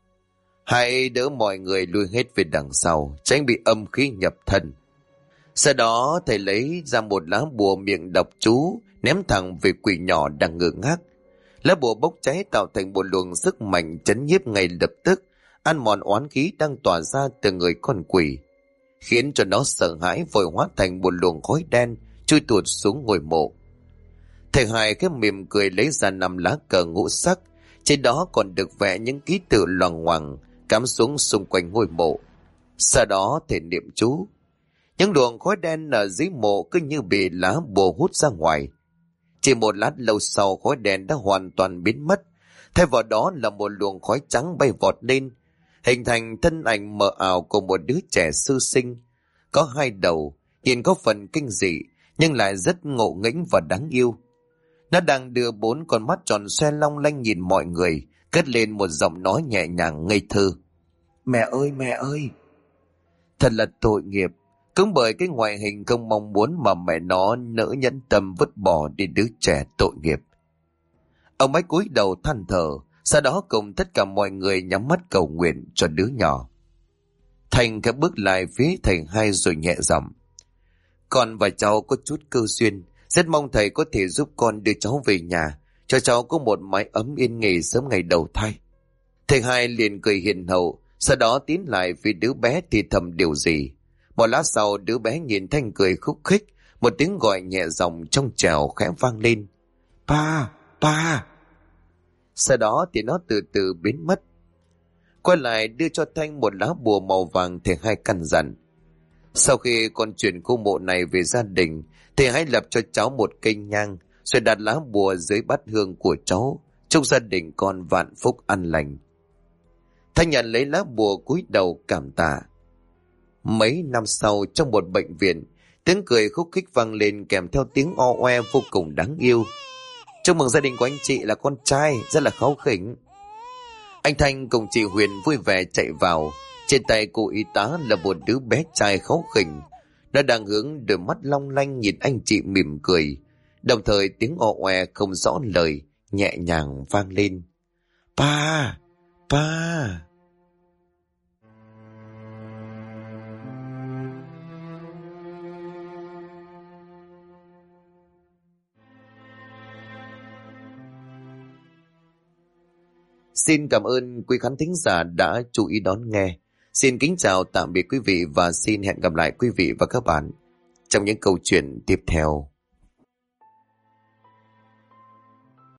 Hãy đỡ mọi người lui hết về đằng sau, tránh bị âm khí nhập thân. Sau đó thầy lấy ra một lá bùa, miệng đọc chú, ném thẳng về quỷ nhỏ đang ngơ ngác. Lá bùa bốc cháy tạo thành một luồng sức mạnh chấn nhiếp ngay lập tức, ăn mòn oán khí đang tỏa ra từ người con quỷ, khiến cho nó sợ hãi vội hóa thành một luồng khói đen chui tuột xuống ngôi mộ. Thầy hai cái mỉm cười lấy ra 5 lá cờ ngũ sắc, trên đó còn được vẽ những ký tự loằng ngoằng cắm xuống xung quanh ngôi mộ. Sau đó thầy niệm chú. Những luồng khói đen ở dưới mộ cứ như bị lá bùa hút ra ngoài. Chỉ một lát lâu sau, khói đen đã hoàn toàn biến mất. Thay vào đó là một luồng khói trắng bay vọt lên, hình thành thân ảnh mờ ảo của một đứa trẻ sơ sinh. Có hai đầu, nhìn có phần kinh dị, nhưng lại rất ngộ nghĩnh và đáng yêu. Nó đang đưa bốn con mắt tròn xoe long lanh nhìn mọi người, cất lên một giọng nói nhẹ nhàng ngây thơ. Mẹ ơi, mẹ ơi! Thật là tội nghiệp. Cũng bởi cái ngoại hình không mong muốn mà mẹ nó nỡ nhẫn tâm vứt bỏ đi đứa trẻ tội nghiệp. Ông ấy cúi đầu than thở, sau đó cùng tất cả mọi người nhắm mắt cầu nguyện cho đứa nhỏ. Thành khẽ bước lại phía thầy hai rồi nhẹ giọng. Con và cháu có chút cơ duyên, rất mong thầy có thể giúp con đưa cháu về nhà, cho cháu có một mái ấm yên nghỉ sớm ngày đầu thai. Thầy hai liền cười hiền hậu, sau đó tiến lại phía đứa bé thì thầm điều gì. Một lát sau, đứa bé nhìn Thanh cười khúc khích, một tiếng gọi nhẹ giọng trong trẻo khẽ vang lên. Pa, pa. Sau đó thì nó từ từ biến mất. Quay lại đưa cho Thanh một lá bùa màu vàng, thầy hai căn dặn. Sau khi con chuyển khu mộ này về gia đình, thầy hãy lập cho cháu một cây nhang, rồi đặt lá bùa dưới bát hương của cháu, chúc gia đình con vạn phúc an lành. Thanh nhận lấy lá bùa cúi đầu cảm tạ. Mấy năm sau, trong một bệnh viện, tiếng cười khúc khích vang lên kèm theo tiếng o oe vô cùng đáng yêu. Chúc mừng gia đình của anh chị là con trai, rất là kháu khỉnh. Anh Thanh cùng chị Huyền vui vẻ chạy vào. Trên tay cô y tá là một đứa bé trai kháu khỉnh. Nó đang hướng đôi mắt long lanh nhìn anh chị mỉm cười. Đồng thời tiếng o oe không rõ lời nhẹ nhàng vang lên. Pa, pa. Xin cảm ơn quý khán thính giả đã chú ý đón nghe. Xin kính chào tạm biệt quý vị và xin hẹn gặp lại quý vị và các bạn trong những câu chuyện tiếp theo.